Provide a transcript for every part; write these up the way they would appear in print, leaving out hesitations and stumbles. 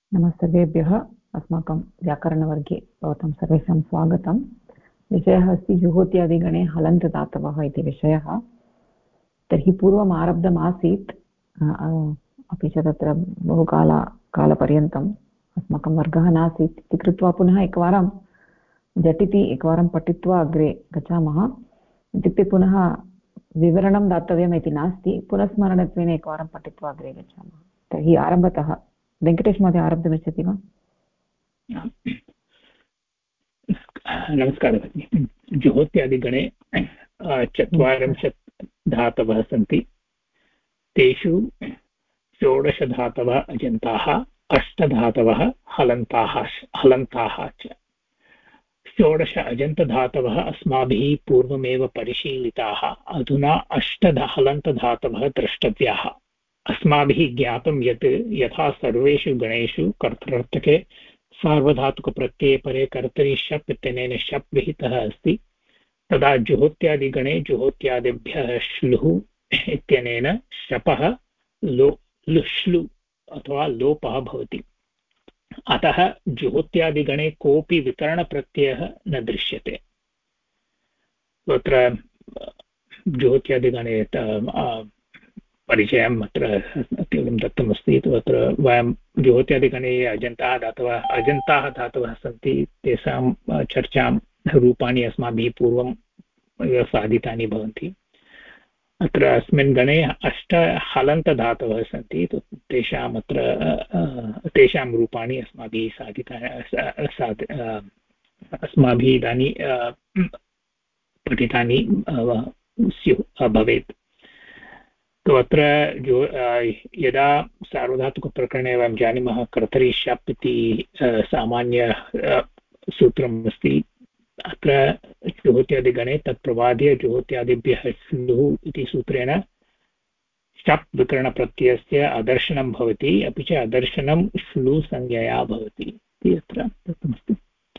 नमस्तेभ्यः। अस्माकं व्याकरणवर्गे भवतां सर्वेषां स्वागतं। विषयः अस्ति जुहोत्यादिगणे हलन्तदातवः इति विषयः। तर्हि पूर्वम् आरब्धमासीत्, अपि च तत्र कालपर्यन्तम् अस्माकं वर्गः नासीत् इति कृत्वा पुनः एकवारं झटिति एकवारं पठित्वा अग्रे गच्छामः। इत्युक्ते पुनः विवरणं दातव्यम् इति नास्ति, पुनस्मरणत्वेन एकवारं पठित्वा अग्रे गच्छामः। तर्हि आरम्भतः वेङ्कटेश महोदय आरब्धुमिच्छति वा? नमस्कारः भगिनि। जुहोत्यादिगणे 40 धातवः सन्ति। तेषु 16 धातवः अजन्ताः, 8 धातवः हलन्ताः च। 16 अजन्तधातवः अस्माभिः पूर्वमेव परिशीलिताः। अधुना 8 हलन्तधातवः द्रष्टव्याः। अस्माभिः ज्ञातं यत् यथा सर्वेषु गणेषु कर्तृर्थके सार्वधातुकप्रत्यये परे कर्तरि शप् इत्यनेन शप् विहितः अस्ति, तदा जुहोत्यादिगणे जुहोत्यादिभ्यः श्लुः इत्यनेन शपः लुश्लु अथवा लोपः भवति। अतः जुहोत्यादिगणे कोऽपि विकरणप्रत्ययः न दृश्यते। तत्र जुहोत्यादिगणे परिचयम् अत्र केवलं दत्तमस्ति। तत्र वयं जुहोत्यादिगणे अजन्ताः धातवः सन्ति, तेषां चर्चां रूपाणि अस्माभिः पूर्वं साधितानि भवन्ति। अत्र अस्मिन् गणे 8 हलन्तधातवः सन्ति, तेषां रूपाणि अस्माभिः अस्माभिः इदानीं पठितानि भवेत्। अत्र यदा सार्वधातुकप्रकरणे वयं जानीमः कर्तरि शप् इति सामान्य सूत्रम् अस्ति। अत्र जुहोत्यादिगणे तत् प्रवाद्य जुहोत्यादिभ्यः श्लुः इति सूत्रेण शप् विकरणप्रत्ययस्य अदर्शनं भवति, अपि च अदर्शनं श्लु संज्ञया भवति इति अत्र दत्तमस्ति।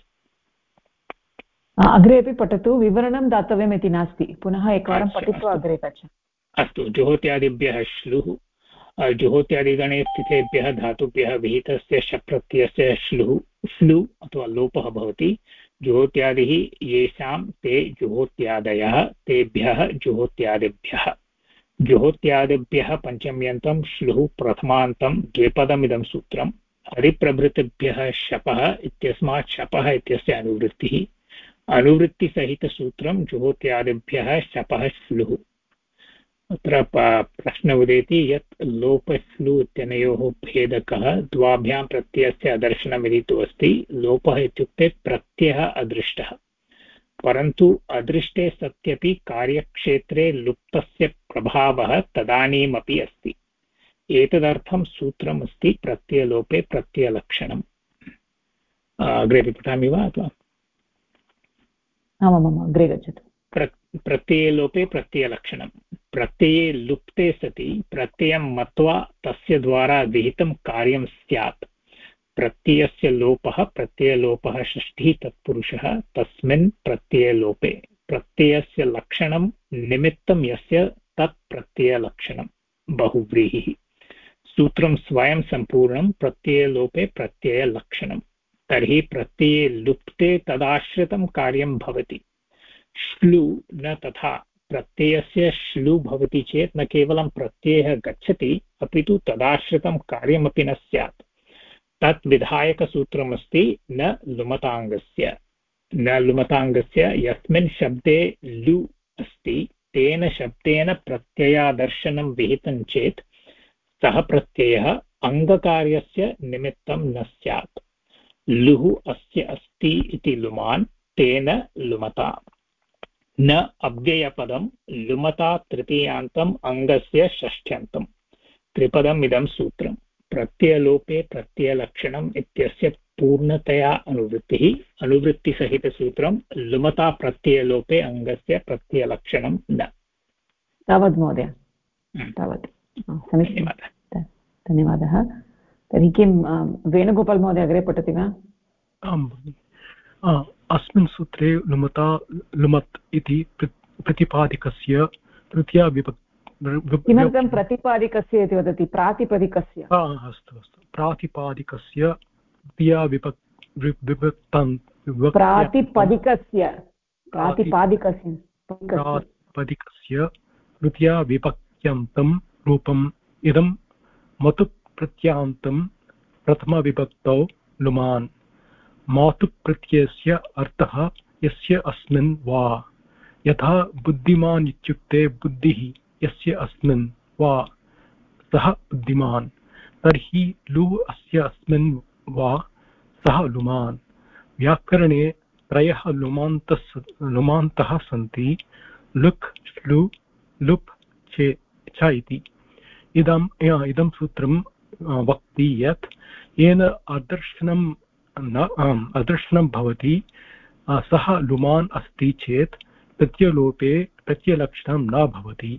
अग्रे अपि पठतु। विवरणं दातव्यम् इति नास्ति, पुनः एकवारं पठित्वा अग्रे गच्छामः। अस्तु। जुहोत्यादिभ्यः श्लुः। जुहोत्यादिगणे स्थितेभ्यः धातुभ्यः विहितस्य शप् प्रत्ययस्य श्लु अथवा लोपः भवति। जुहोत्यादिः येषां ते जुहोत्यादयः, तेभ्यः जुहोत्यादिभ्यः। जुहोत्यादिभ्यः पञ्चम्यन्तं श्लुः प्रथमान्तं द्विपदमिदं सूत्रम्। हरिप्रभृतिभ्यः शपः इत्यस्मात् शपः इत्यस्य अनुवृत्तिः। अनुवृत्तिसहितसूत्रं जुहोत्यादिभ्यः शपः श्लुः। अत्र प्रश्न उदेति यत् लोपश्लु इत्यनयोः भेदकः द्वाभ्यां प्रत्ययस्य अदर्शनमिति तु अस्ति। लोपः इत्युक्ते प्रत्ययः अदृष्टः, परन्तु अदृष्टे सत्यपि कार्यक्षेत्रे लुप्तस्य प्रभावः तदानीमपि अस्ति। एतदर्थं सूत्रमस्ति प्रत्ययलोपे प्रत्ययलक्षणम्। अग्रे पठामि वा अथवा? आमाम्, अग्रे गच्छतु। प्रत्ययलोपे प्रत्ययलक्षणं। प्रत्यये लुप्ते सति प्रत्ययं मत्वा तस्य द्वारा विहितं कार्यं स्यात्। प्रत्ययस्य लोपः प्रत्ययलोपः षष्ठी तत्पुरुषः। तस्मिन् प्रत्ययलोपे प्रत्ययस्य लक्षणं निमित्तं यस्य तत् प्रत्ययलक्षणं बहुव्रीहिः। सूत्रं स्वयं सम्पूर्णं प्रत्ययलोपे प्रत्ययलक्षणं। तर्हि प्रत्यये लुप्ते तदाश्रितं कार्यं भवति। श्लु न तथा। प्रत्ययस्य श्लु भवति चेत् न केवलं प्रत्ययः गच्छति, अपि तु तदाश्रितं कार्यमपि न स्यात्। तत् विधायकसूत्रमस्ति न लुमताङ्गस्य। न लुमताङ्गस्य यस्मिन् शब्दे लु अस्ति तेन शब्देन प्रत्ययादर्शनं विहितं चेत् सः प्रत्ययः अङ्गकार्यस्य निमित्तं न स्यात्। लुः अस्य अस्ति इति लुमान्, तेन लुमता। न अव्ययपदं लुमता तृतीयान्तम् अङ्गस्य षष्ठ्यन्तं। त्रिपदम् इदं सूत्रं। प्रत्ययलोपे प्रत्ययलक्षणम् इत्यस्य पूर्णतया अनुवृत्तिः। अनुवृत्तिसहितसूत्रं लुमता प्रत्ययलोपे अङ्गस्य प्रत्ययलक्षणं न। तावत् महोदय, तावत् समीचीनं, धन्यवादः। तर्हि किं वेणुगोपाल् महोदय अग्रे पठति वा? आम् भगिनि। अस्मिन् सूत्रे लुमत् इति प्रतिपादिकस्य किमर्थं प्रतिपादिकस्य इति वदति? प्रातिपदिकस्य। अस्तु अस्तु, प्रातिपादिकस्य द्वितीया विभक्तं प्रातिपदिकस्य तृतीया विभक्त्यन्तं रूपम् इदं मतुप् प्रत्ययान्तं प्रथमविभक्तौ लुमान्। मातुप् प्रत्ययस्य अर्थः यस्य अस्मिन् वा, यथा बुद्धिमान् इत्युक्ते बुद्धिः यस्य अस्मिन् वा सः बुद्धिमान्, तर्हि लु अस्य अस्मिन् वा सः लुमान्। व्याकरणे त्रयः लुमान्तः सन्ति, लुक्, श्लु, लुप् च इति। इदं सूत्रं वक्ति यत् येन अदर्शनं भवति सः लुमान् अस्ति चेत् प्रत्ययलोपे प्रत्ययलक्षणं न भवति।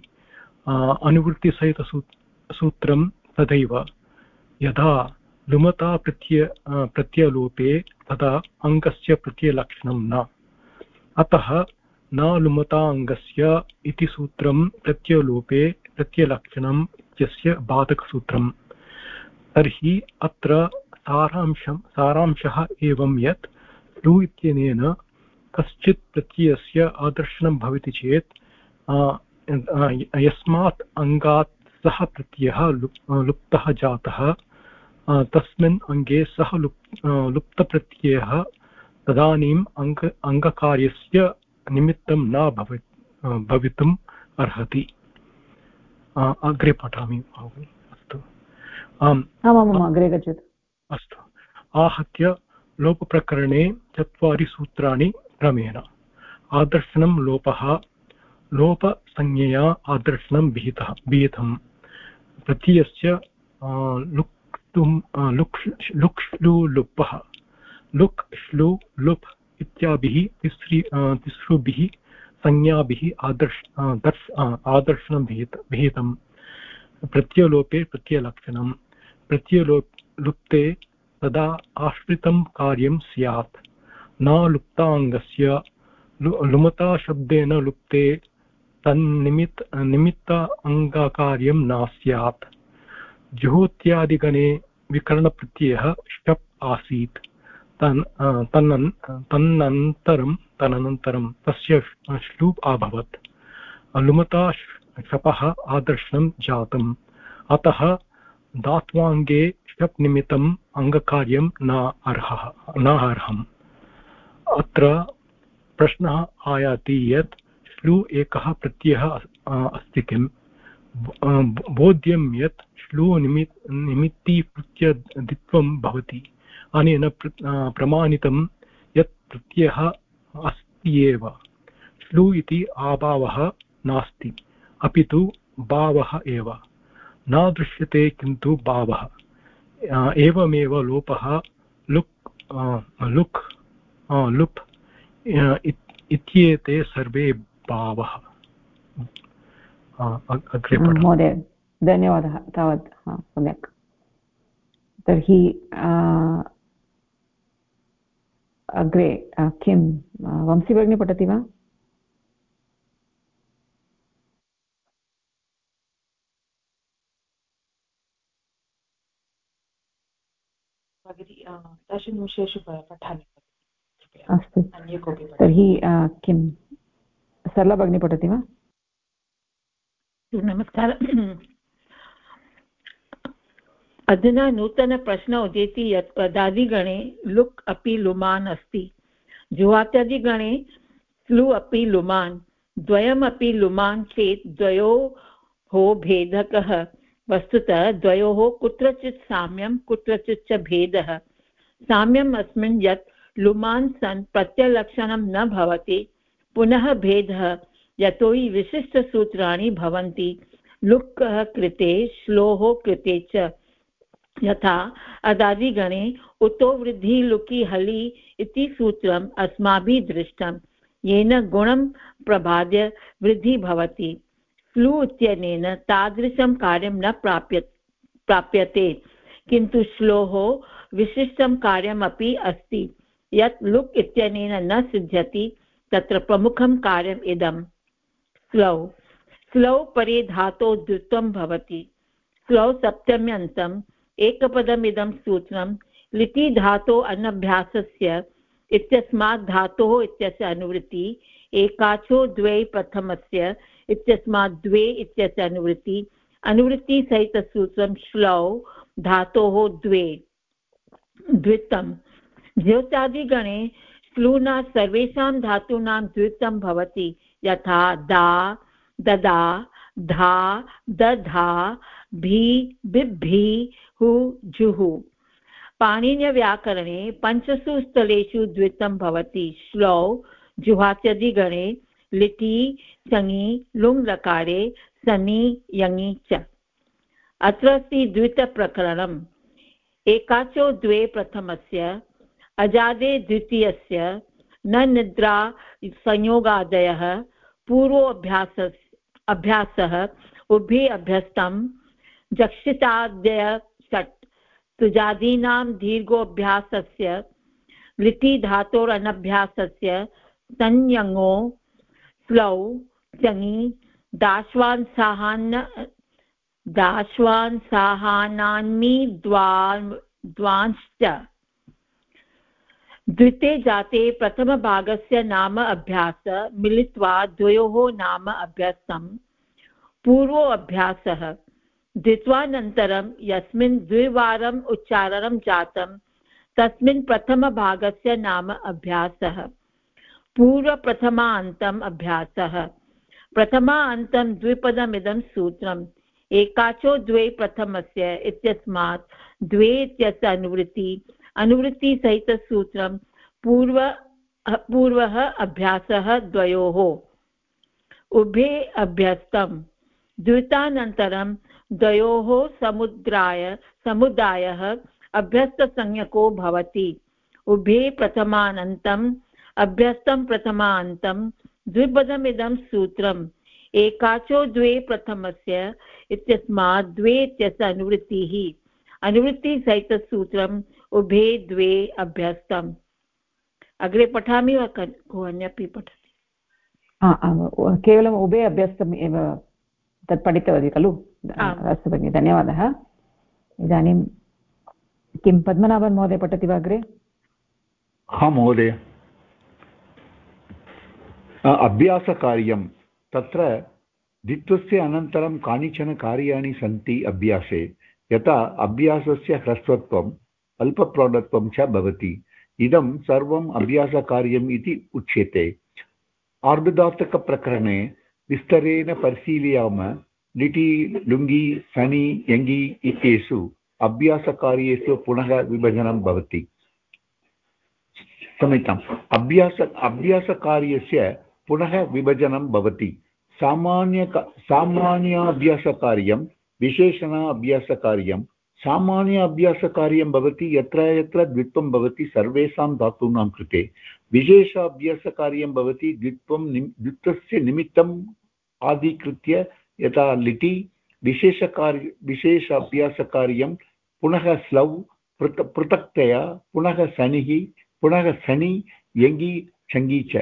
अनुवृत्तिसहितसूत्रं तथैव, यदा लुमता प्रत्ययलोपे तदा अङ्गस्य प्रत्ययलक्षणं न, अतः न लुमता अङ्गस्य इति सूत्रं प्रत्ययलोपे प्रत्ययलक्षणम् इत्यस्य बाधकसूत्रम्। तर्हि अत्र सारांशः एवं यत् लु इत्यनेन कश्चित् प्रत्ययस्य आदर्शनं भवति चेत् यस्मात् अङ्गात् सः प्रत्ययः लुप्तः जातः तस्मिन् अङ्गे सः लुप्तप्रत्ययः तदानीम् अङ्गकार्यस्य निमित्तं न भवितुम् अर्हति। अग्रे पठामि। अस्तु, आम् अग्रे गच्छतु। अस्तु, आहत्य लोपप्रकरणे 4 सूत्राणि क्रमेण। आदर्शनं लोपः, लोपसंज्ञया आदर्शनं विहितं। प्रत्ययस्य लुक् श्लु लुपः, लुक् श्लु लुप् इत्याभिः तिसृभिः संज्ञाभिः आदर्शनं विहितं। प्रत्ययलोपे प्रत्ययलक्षणं, प्रत्ययलुप्ते तदा आश्रितं कार्यं स्यात्। न लुप्ताङ्गस्य लुमता शब्देन लुप्ते तन्निमित्त अङ्गकार्यं न स्यात्। जुहोत्यादिगणे विकरणप्रत्ययः शप् आसीत्, तदनन्तरं तस्य श्लू अभवत्। लुमता शपः आदर्शनं जातम्, अतः धात्वाङ्गे शप् निमित्तम् अङ्गकार्यं न अर्हम्। अत्र प्रश्नः आयाति यत् श्लू एकः प्रत्ययः अस्ति किम्? बोध्यं यत् श्लू निमित्तीप्रत्ययदित्वं भवति। अनेन प्रमाणितं यत् प्रत्ययः अस्ति एव। श्लू इति अभावः नास्ति, अपि तु भावः एव। न दृश्यते किन्तु भावः। एवमेव लोपः, लुक्, लुप् इत्येते सर्वे भावः। अग्रे महोदय, धन्यवादः। तावत् सम्यक्। तर्हि अग्रे किं वंशी भगिनी पठति वा? दशनिमेषेषु पठामि। अस्तु, तर्हि किं सरला भगिनी पठति वा? नमस्कारः। अधुना नूतनप्रश्न उदेति यत् पदादिगणे लुक् अपि लुमान् अस्ति, जुहात्यादिगणे स्लु अपि लुमान्, द्वयमपि लुमान् चेत् द्वयोः भेदः कः? वस्तुतः द्वयोः कुत्रचित् साम्यं कुत्रचित् च भेदः। साम्यम् अस्मिन् यत् लुमान् सन् प्रत्ययलक्षणं न भवति, पुनः भेदः यतोहि विशिष्टसूत्राणि भवन्ति लुक्कः कृते श्लोः कृते च। यथा अदादिगणे उतो वृद्धि लुकि हलि इति सूत्रम् अस्माभिः दृष्टं, येन गुणं प्रबाद्य वृद्धि भवति। स्लु इत्यनेन तादृशं कार्यं न प्राप्यते, किन्तु श्लोः विशिष्टं कार्यमपि अस्ति यत् लुक् इत्यनेन न सिद्ध्यति। तत्र प्रमुखं कार्यम् इदं। स्लौ स्लौ परे धातो द्वित्वं भवति। स्लौ सप्तम्यन्तम् एकपदमिदं सूत्रं लिटि धातो अनभ्यासस्य इत्यस्मात् धातोः इत्यस्य अनुवृत्ति एकाचो द्वे प्रथमस्य इत्यस्मात् द्वे इत्यस्य अनुवृत्ति अनुवृत्तिसहितसूत्रं श्लौ धातोः द्वे द्वित्वं। ज्योत्यादिगणे श्लूना सर्वेषां धातूनां द्वित्वं भवति यथा दा ददा धा दधा भी बिभ्भी हु जुः। पाणिन्यव्याकरणे पञ्चसु स्थलेषु द्वित्वं भवति। श्लौ जुहात्यदिगणे लिटि चङि लुङ् लकारे सनि यङि च। अत्र अस्ति द्वितप्रकरणम्। एकाचो द्वे प्रथमस्य अजादे द्वितीयस्य न निद्रा संयोगादयः पूर्वो अभ्यासः उभे अभ्यस्तं जक्षितादय षट् सुजादीनां दीर्घोऽभ्यासस्य लिटि धातोरनभ्यासस्य संयङो स्लौ चङि दाश्वान्साहानान्मि द्वांश्च। द्विते जाते प्रथमभागस्य नाम अभ्यास मिलित्वा द्वयोः नाम अभ्यस्तं पूर्वो अभ्यासः। द्वित्वानन्तरं यस्मिन् द्विवारम् उच्चारणं जातं तस्मिन् प्रथमभागस्य नाम अभ्यासः पूर्वप्रथमान्तम् अभ्यासः। प्रथमान्तं द्विपदमिदं सूत्रम् एकाचो द्वे प्रथमस्य इत्यस्मात् द्वे इत्यस्य अनुवृत्तिसहितसूत्रं पूर्वः अभ्यासः द्वयोः उभे अभ्यस्तं। द्वितानन्तरं द्वयोः समुदायः अभ्यस्तसंज्ञको भवति। उभे प्रथमानन्तम् अभ्यस्तं प्रथमान्तं द्विपदमिदं सूत्रम् एकाचो द्वे प्रथमस्य इत्यस्मात् द्वे इत्यस्य अनुवृत्तिसहितसूत्रम् उभे द्वे अभ्यस्तम्। अग्रे पठामि वा को अन्यपि पठति? केवलम् उभे अभ्यस्तम् एव तत् पठितवती खलु? अस्तु भगिनि, धन्यवादः। इदानीं किं पद्मनाभन् महोदय पठति वा अग्रे? हा महोदय। अभ्यासकार्यं तत्र द्वित्वस्य अनन्तरं कानिचन कार्याणि सन्ति अभ्यासे। यथा अभ्यासस्य ह्रस्वत्वम् अल्पप्रौढत्वं च भवति। इदं सर्वम् अभ्यासकार्यम् इति उच्यते। आर्धधातुकप्रकरणे विस्तरेण परिशीलयामः। लिटि लुङि सनि यङि इत्येषु अभ्यासकार्येषु पुनः विभजनं भवति। क्षम्यताम्, अभ्यासकार्यस्य पुनः विभजनं भवति। सामान्याभ्यासकार्यं विशेषण अभ्यासकार्यं। सामान्य अभ्यासकार्यं भवति यत्र यत्र द्वित्वं भवति सर्वेषां धातूनां कृते। विशेष अभ्यासकार्यं भवति द्वित्वस्य निमित्तम् आधिकृत्य यथा लिटि। विशेष अभ्यासकार्यं पुनः स्लौ पृथक्तया, पुनः सनिः, पुनः सनि यङि चङि च।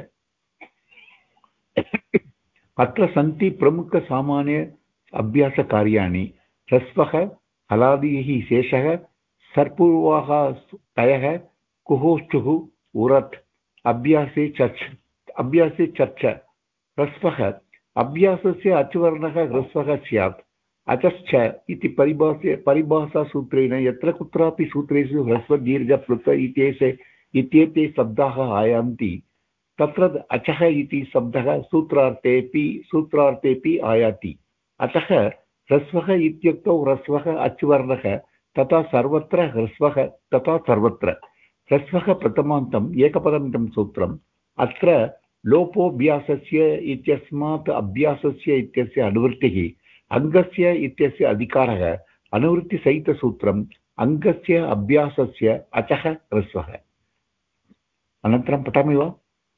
अत्र सन्ति प्रमुखसामान्य अभ्यासकार्याणि। ह्रस्वः हलादिः शेषः सर्पूर्वाः तयः कुहोश्चुः उरत्। अभ्यासे चर्च। ह्रस्वः अभ्यासस्य अचुवर्णः ह्रस्वः स्यात्। अचश्च इति परिभाषासूत्रेण यत्र कुत्रापि सूत्रेषु ह्रस्वदीर्घ पृथ इत्येते शब्दाः आयान्ति तत्र अचः इति शब्दः सूत्रार्थेऽपि आयाति। अतः ह्रस्वः इत्युक्तौ ह्रस्वः अचुवर्णः तथा सर्वत्र ह्रस्वः तथा सर्वत्र ह्रस्वः प्रथमान्तम् एकपदमिदं सूत्रम्। अत्र लोपोऽभ्यासस्य इत्यस्मात् अभ्यासस्य इत्यस्य अनुवृत्तिः अङ्गस्य इत्यस्य अधिकारः अनुवृत्तिसहितसूत्रम् अङ्गस्य अभ्यासस्य अचः ह्रस्वः। अनन्तरं पठामि वा?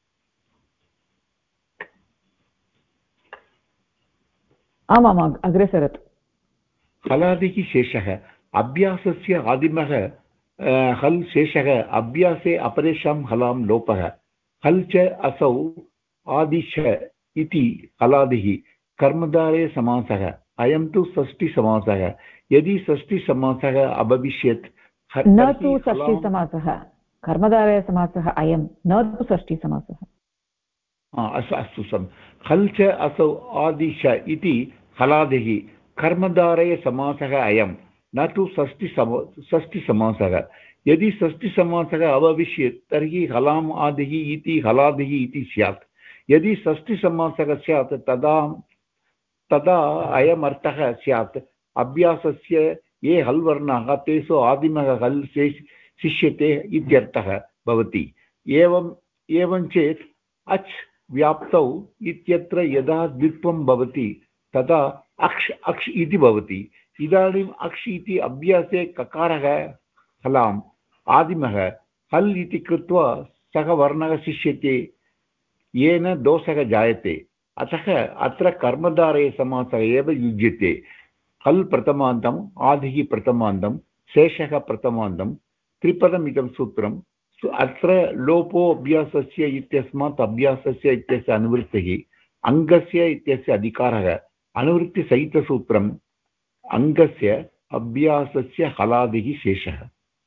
आमाम्, अग्रे सरतु। हलादिः शेषः अभ्यासस्य आदिमः हल् शेषः अभ्यासे अपरेषां हलां लोपः। हल् च असौ आदिश इति हलादिः कर्मधारय समासः अयं तु षष्ठीसमासः यदि षष्ठीसमासः अभविष्यत् न तु षष्ठीसमासः कर्मधारयसमासः अयं न तु षष्ठीसमासः अस्तु हल् च असौ आदिश इति हलादिः कर्मधारयसमासः अयं न तु षष्ठीसमासः यदि षष्ठीसमासः अभविष्यत् तर्हि हलाम् आदिः इति हलादिः इति स्यात् यदि षष्ठीसमासः स्यात् तदा अयमर्थः स्यात् अभ्यासस्य ये हल् वर्णाः तेषु आदिमः हल् शिष्यते इत्यर्थः भवति एवं चेत् अच् व्याप्तौ इत्यत्र यदा द्वित्वं भवति तदा अक्ष् इति भवति इदानीम् अक्ष् इति अभ्यासे ककारः हलाम् आदिमः हल् इति कृत्वा सः वर्णः शिष्यते येन दोषः जायते अतः अत्र कर्मधारयसमासः एव युज्यते हल् प्रथमान्तम् आदिः प्रथमान्तं शेषः प्रथमान्तं त्रिपदमिदं सूत्रम् अत्र लोपो अभ्यासस्य इत्यस्मात् अभ्यासस्य इत्यस्य अनुवृत्तिः अङ्गस्य इत्यस्य अधिकारः अनुवृत्तिसहितसूत्रम् अङ्गस्य अभ्यासस्य हलादिः शेषः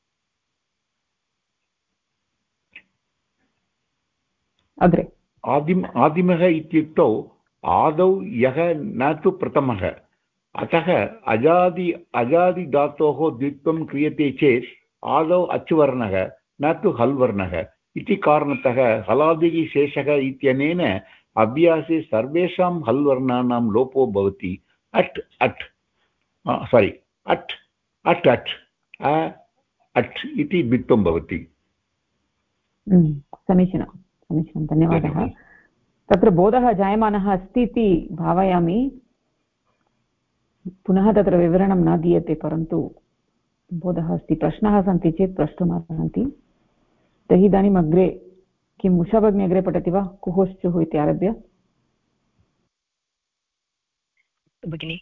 अग्रे आदिमः इत्युक्तौ आदौ यः न तु प्रथमः अतः अजादिधातोः द्वित्वं क्रियते चेत् आदौ अच्वर्णः न तु हल् वर्णः इति कारणतः हलादिः शेषः इत्यनेन अभ्यासे सर्वेषां हल् वर्णानां लोपो भवति अट् इति द्वित्वं भवति समीचीनं धन्यवादः तत्र बोधः जायमानः अस्ति इति भावयामि पुनः तत्र विवरणं न दीयते परन्तु बोधः अस्ति प्रश्नाः सन्ति चेत् प्रष्टुमर्हन्ति तर्हि इदानीम् अग्रे किम् उषा भगिनी अग्रे पठति वा कुहोश्चुः इति आरभ्य भगिनी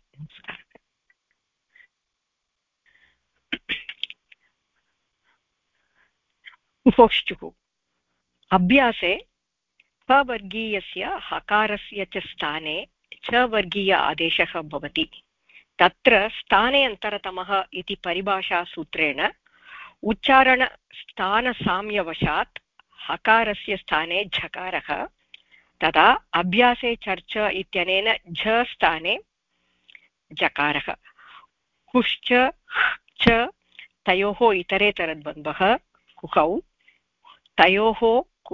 कुहोश्चुः अभ्यासे ख-वर्गीयस्य हकारस्य च स्थाने च-वर्गीय आदेशः भवति तत्र स्थाने अन्तरतमः इति परिभाषासूत्रेण उच्चारणस्थानसाम्यवशात् हकारस्य स्थाने झकारः तदा अभ्यासे चर्च इत्यनेन झ स्थाने जकारः कुश्च च तयोः इतरेतरद्वन्द्वः कुहौ तयोः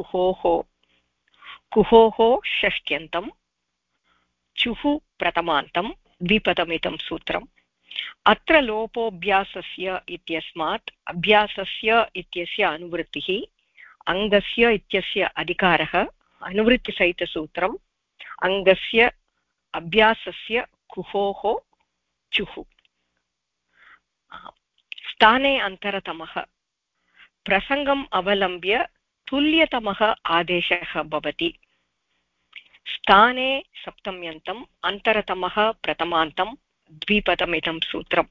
कुहोः षष्ट्यन्तं चुः प्रथमान्तं द्विपदमिदं सूत्रम् अत्र लोपोऽभ्यासस्य इत्यस्मात् अभ्यासस्य इत्यस्य अनुवृत्तिः अङ्गस्य इत्यस्य अधिकारः अनुवृत्तिसहितसूत्रम् अङ्गस्य अभ्यासस्य कुहोः चुः स्थाने अन्तरतमः प्रसङ्गम् अवलम्ब्य तुल्यतमः आदेशः भवति स्थाने सप्तम्यन्तम् अन्तरतमः प्रथमान्तं द्विपदमिदं सूत्रम्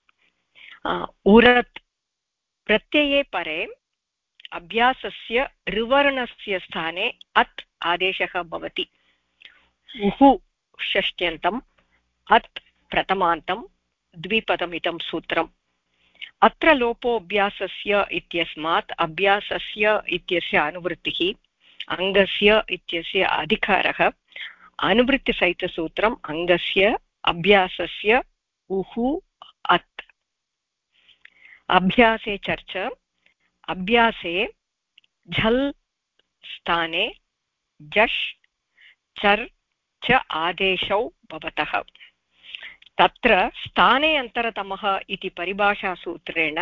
उरत् प्रत्यये परे अभ्यासस्य ऋवर्णस्य स्थाने अत् आदेशः भवति उहु षष्ट्यन्तम् अत् प्रथमान्तं द्विपदमिदं सूत्रम् अत्र लोपोऽभ्यासस्य इत्यस्मात् अभ्यासस्य इत्यस्य अनुवृत्तिः अङ्गस्य इत्यस्य अधिकारः अनुवृत्तिसहितसूत्रम् अङ्गस्य अभ्यासस्य उहु अत् अभ्यासे चर्च अभ्यासे झल् स्थाने जश् चर् च आदेशौ भवतः तत्र स्थाने अन्तरतमः इति परिभाषासूत्रेण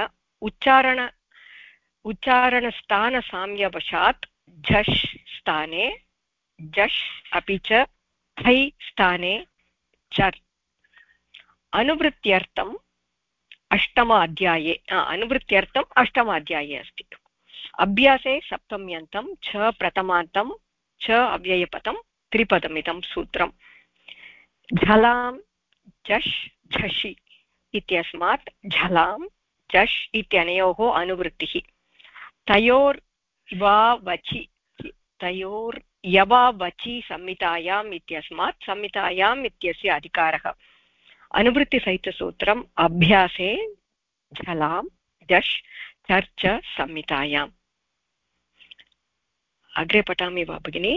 उच्चारणस्थानसाम्यवशात् झष् स्थाने जश् अपि च थै स्थाने चर् अनुवृत्त्यर्थम् अष्टमाध्याये अस्ति अभ्यासे सप्तम्यन्तं छ प्रथमान्तं च अव्ययपदं त्रिपदमिदं सूत्रम् झलां झष् झषि इत्यस्मात् झलां झष् इत्यनयोः अनुवृत्तिः तयोर्वावचि यवावचि संहितायाम् इत्यस्मात् संहितायाम् इत्यस्य अधिकारः अनुवृत्तिसहितसूत्रम् अभ्यासे झलां दश् चर्च संहितायाम् अग्रे पठामि वा भगिनि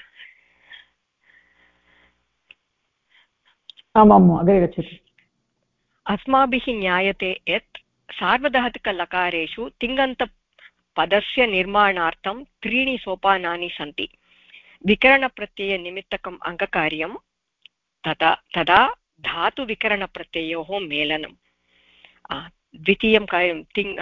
आमाम् अग्रे गच्छतु अस्माभिः ज्ञायते यत् सार्वधातुकलकारेषु तिङन्तपदस्य निर्माणार्थं 3 सोपानानि सन्ति विकरणप्रत्ययनिमित्तकम् अङ्गकार्यं तदा धातुविकरणप्रत्ययोः मेलनं द्वितीयं कार्यं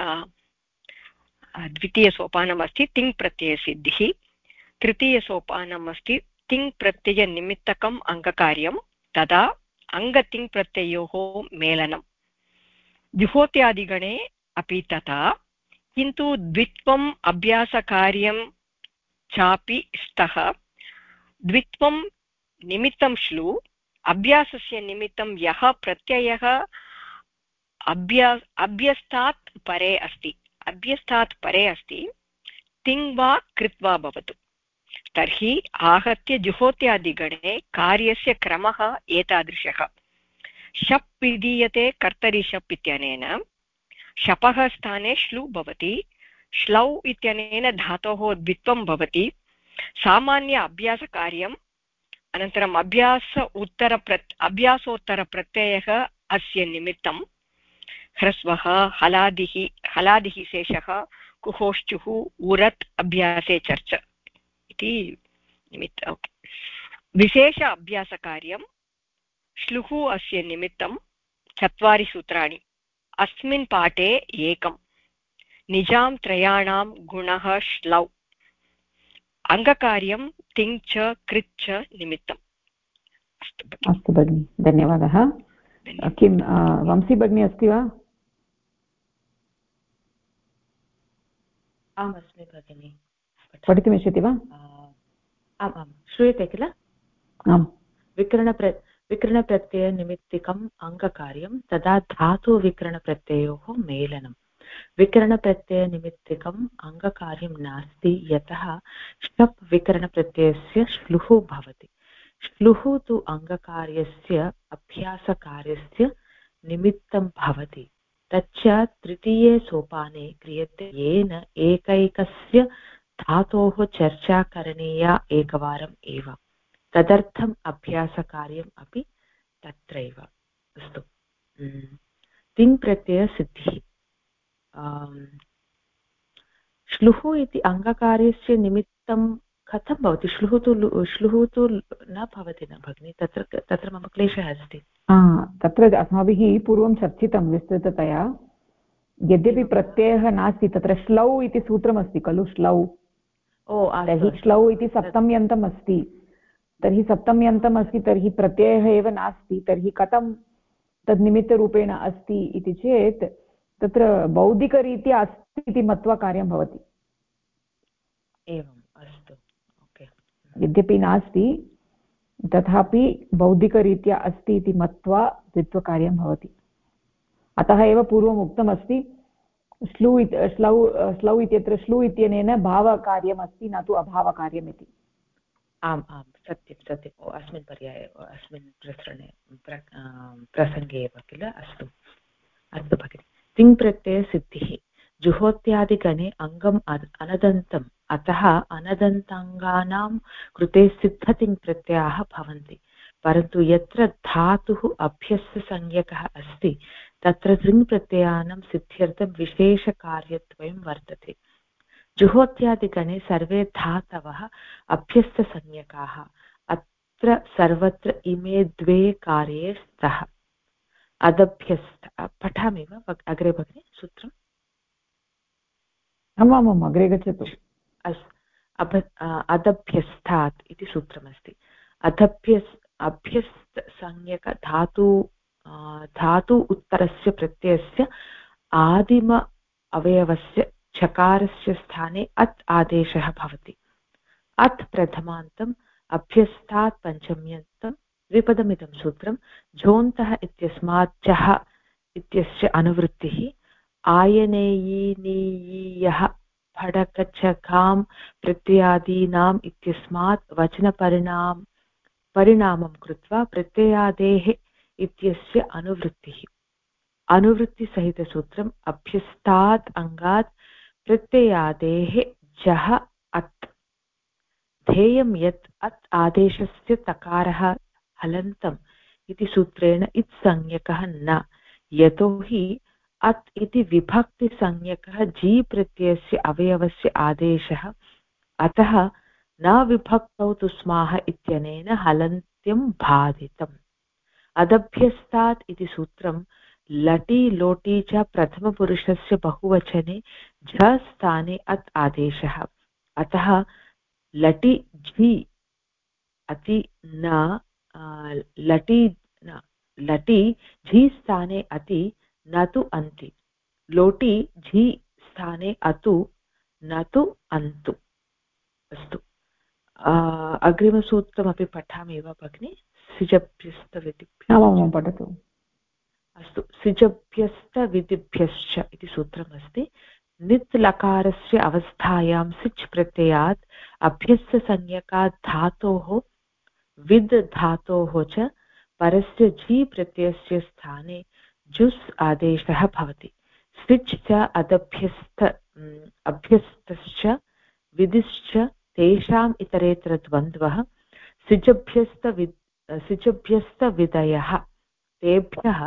द्वितीयसोपानमस्ति तिङ् प्रत्ययसिद्धिः तृतीयसोपानम् अस्ति तिङ् प्रत्ययनिमित्तकम् अङ्गकार्यं तदा अङ्गतिङ् प्रत्ययोः मेलनं जुहोत्यादिगणे अपि तथा किन्तु द्वित्वम् अभ्यासकार्यं चापि स्तः द्वित्वं निमित्तं श्लू अभ्यासस्य निमित्तं यः प्रत्ययः अभ्यस्तात् परे अस्ति तिङ् वा कृत्वा भवतु तर्हि आहत्य जुहोत्यादिगणे कार्यस्य क्रमः एतादृशः शप् विधीयते कर्तरि शप् इत्यनेन शपः स्थाने श्लू भवति श्लौ इत्यनेन धातोः द्वित्वं भवति सामान्य अभ्यासकार्यम् अनन्तरम् अभ्यासोत्तरप्रत्ययः अस्य निमित्तं ह्रस्वः हलादिः शेषः कुहोश्चुः उरत् अभ्यासे चर्च इति निमित्त विशेष अभ्यासकार्यं श्लुः अस्य निमित्तं 4 सूत्राणि अस्मिन् पाठे एकं निजां त्रयाणां गुणः श्लौ अङ्गकार्यं तिङ् च कृत् च निमित्तम् अस्तु भगिनि धन्यवादः किं वंशी भगिनी अस्ति वा आम् अस्मि भगिनि पठितुमिच्छति वा आम् आम् श्रूयते किल आम् विकरणप्रत्ययनिमित्तिकम् अङ्गकार्यं तदा धातुविकरणप्रत्ययोः मेलनं विकरणप्रत्ययनिमित्तिकम् अङ्गकार्यं नास्ति यतः शप् विकरणप्रत्ययस्य श्लुः भवति श्लुः तु अङ्गकार्यस्य अभ्यासकार्यस्य निमित्तं भवति तच्च तृतीये सोपाने क्रियते येन एकैकस्य धातोः चर्चा करणीया एकवारम् एव तदर्थम् अभ्यासकार्यम् अपि तत्रैव अस्तु तिङ् प्रत्ययसिद्धिः श्लुः इति अङ्गकार्यस्य निमित्तं कथं भवति श्लुः तु न भवति न भगिनि तत्र मम क्लेशः अस्ति तत्र अस्माभिः पूर्वं चर्चितं विस्तृततया यद्यपि प्रत्ययः नास्ति तत्र श्लौ इति सूत्रमस्ति खलु श्लौ तर्हि श्लौ इति सप्तम्यन्तम् अस्ति तर्हि सप्तम्यन्तम् अस्ति तर्हि प्रत्ययः एव नास्ति तर्हि कथं तद् निमित्तरूपेण अस्ति इति चेत् तत्र बौद्धिकरीत्या अस्ति इति मत्वा कार्यं भवति एवम् अस्तु ओके यद्यपि नास्ति तथापि बौद्धिकरीत्या अस्ति इति मत्वा द्वित्वकार्यं भवति अतः एव पूर्वम् उक्तमस्ति श्लौ इत्यत्र श्लू इत्यनेन भावकार्यम् अस्ति न तु अभावकार्यम् इति आम् आम् सत्यम् अस्मिन् पर्याये अस्मिन् प्रसङ्गे एव किल अस्तु भगिनि तिङ् प्रत्ययसिद्धिः जुहोत्यादिगणे अङ्गम् अनदन्तम् अतः अनदन्ताङ्गानां कृते सिद्धतिङ् प्रत्ययाः भवन्ति परन्तु यत्र धातुः अभ्यस्तसंज्ञकः अस्ति तत्र तिङ् प्रत्ययानां सिद्ध्यर्थं विशेषकार्यद्वयं वर्तते जुहोत्यादिगणे सर्वे धातवः अभ्यस्तसंज्ञकाः अत्र सर्वत्र इमे द्वे कार्ये स्तः अदभ्यस्त पठामि वा अग्रे भगिनि सूत्रम् आमाम् अग्रे गच्छतु अदभ्यस्तात् इति सूत्रमस्ति अभ्यस्तसंज्ञक धातु उत्तरस्य प्रत्ययस्य आदिम अवयवस्य चकारस्य स्थाने अत् आदेशः भवति अत् प्रथमान्तम् अभ्यस्तात् पञ्चम्यन्तं द्विपदमिदं सूत्रं झोन्तः इत्यस्मात् चः इत्यस्य अनुवृत्तिः आयनेयीनीयः फडकच खां प्रत्ययादीनाम् इत्यस्मात् परिणामं कृत्वा प्रत्ययादेः इत्यस्य अनुवृत्तिसहितसूत्रम् अभ्यस्तात् अङ्गात् प्रत्ययादेः जः अत् ध्येयं यत् अत् आदेशस्य तकारः हलन्तम् इति सूत्रेण इत्संज्ञकः न, यतोहि अत् इति विभक्तिसंज्ञकः जी प्रत्ययस्य अवयवस्य आदेशः, अतः न विभक्तौ तु स्माः इत्यनेन हलन्त्यं बाधितम्। अदभ्यस्तात् इति सूत्रं लटि लोटि च प्रथमपुरुषस्य बहुवचने झ स्थाने अत् आदेशः, अतः लटि झि अति न लटि झि स्थाने अति न तु अन्ति, लोटि झि स्थाने अतु न तु अन्तु। अस्तु, अग्रिमसूत्रमपि पठामि वा भगिनि? सिजभ्यस्तविधिभ्यः। पठतु। अस्तु, सिजभ्यस्तविधिभ्यश्च इति सूत्रमस्ति। नित् लकारस्य अवस्थायां सिच् प्रत्ययात् अभ्यस्तसंज्ञकात् धातोः विद् धातोः च परस्य झि प्रत्ययस्य स्थाने जुस् आदेशः भवति। सिच् च अभ्यस्तश्च विधिश्च तेषाम् इतरेतरद्वन्द्वः सिजभ्यस्तविधयः तेभ्यः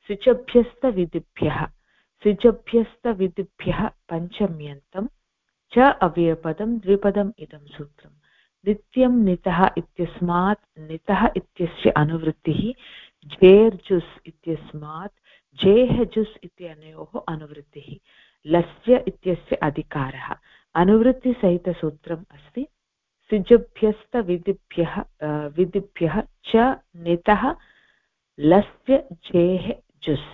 सिजभ्यस्तविधिभ्यः पञ्चम्यन्तं च अव्ययपदं द्विपदम् इदं सूत्रम्। नित्यं नितः इत्यस्मात् नितः इत्यस्य अनुवृत्तिः, झेर्जुस् इत्यस्मात् झेः जुस् इत्यनयोः अनुवृत्तिः, लस्य इत्यस्य अधिकारः। अनुवृत्तिसहितसूत्रम् अस्ति सिजभ्यस्तविधिभ्यः च नितः लस्य झेः जुस्।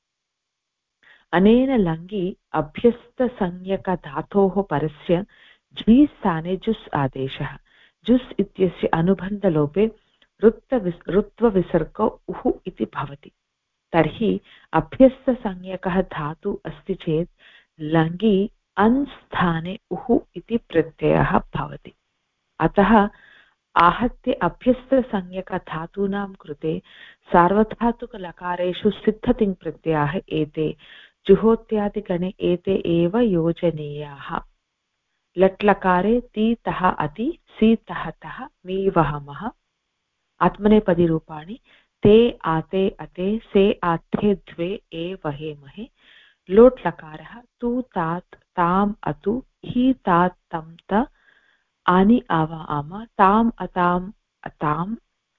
अनेन लङि अभ्यस्तसंज्ञकधातोः परस्य झि स्थाने जुस् आदेशः। जुस् इत्यस्य अनुबन्धलोपे रुत्वविसर्गौ उः इति भवति। तर्हि अभ्यस्तसंज्ञकः धातु अस्ति चेत् लङि अन् स्थाने उः इति प्रत्ययः भवति। अतः आहत्य अभ्यस्तसंज्ञकधातूनां कृते सार्वधातुकलकारेषु सिद्धतिङ्प्रत्ययाः एते जुहोत्यादिगणे एते एव योजनीयाः। लट्लकारे ति तः अति सि तः तः मी वहमः आत्मनेपदीरूपाणि ते आते अते से आथे द्वे ए वहेमहे। लोट् लकारः तु तात् ताम् अतु हि तात् तं त आनि आव आम ताम् अताम् अताम्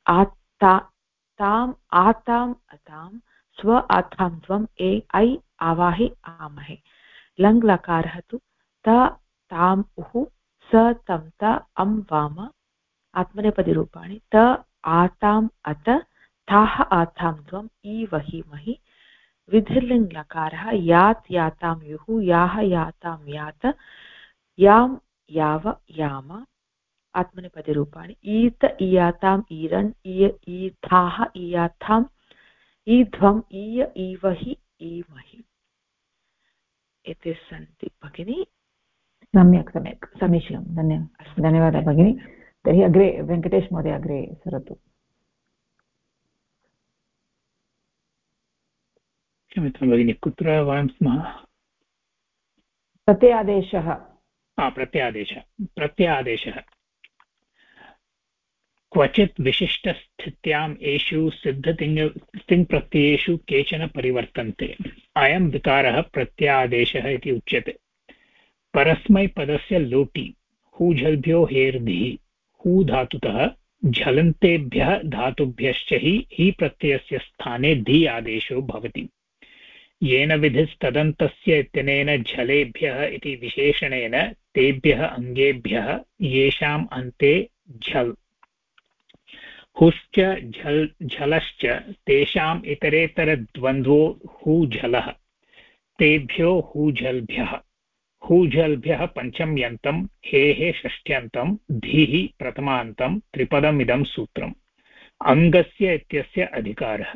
ताम् आताम् अताम् स्व आथां त्वम् ए ऐ आवाहि आमहे। लङ् लकारः तु त ताम् उः स तं त अं वाम आत्मनेपदीरूपाणि त आताम् अत ताः आथां त्वम् ई वहीमहि। विधिर्लिङ् लकारः यात् यातां युः याः यातां यात यां याव याम आत्मनेपदीरूपाणि ईत इयाताम् ईरन् ईथाः इयाथाम् ईध्वम् ईय ईवहि ईमहि। एते सन्ति भगिनी। सम्यक् समीचीनं, धन्यवादः भगिनी। तर्हि अग्रे वेङ्कटेश महोदय अग्रे सरतु। क्षम्यतां भगिनि, कुत्र वयं स्मः? प्रत्ययादेशः। प्रत्ययादेशः क्वचित् विशिष्टस्थित्याम् एषु सिद्धतिङ्प्रत्ययेषु केचन परिवर्तन्ते। अयं विकारः प्रत्ययादेशः इति उच्यते। परस्मैपदस्य लोटि हूझल्भ्यो हेर्धिः हू धातुतः झलन्तेभ्यः धातुभ्यश्च हि प्रत्ययस्य स्थाने धि आदेशो भवति। येन विधिस्तदन्तस्य इत्यनेन झलेभ्यः इति विशेषणेन तेभ्यः अङ्गेभ्यः येषाम् अन्ते झल् हुश्च झलश्च तेषाम् इतरेतरद्वन्द्वो हूझलः तेभ्यो हूझल्भ्यः पञ्चम्यन्तं हेः षष्ठ्यन्तं धीः प्रथमान्तं त्रिपदमिदं सूत्रम्। अङ्गस्य इत्यस्य अधिकारः।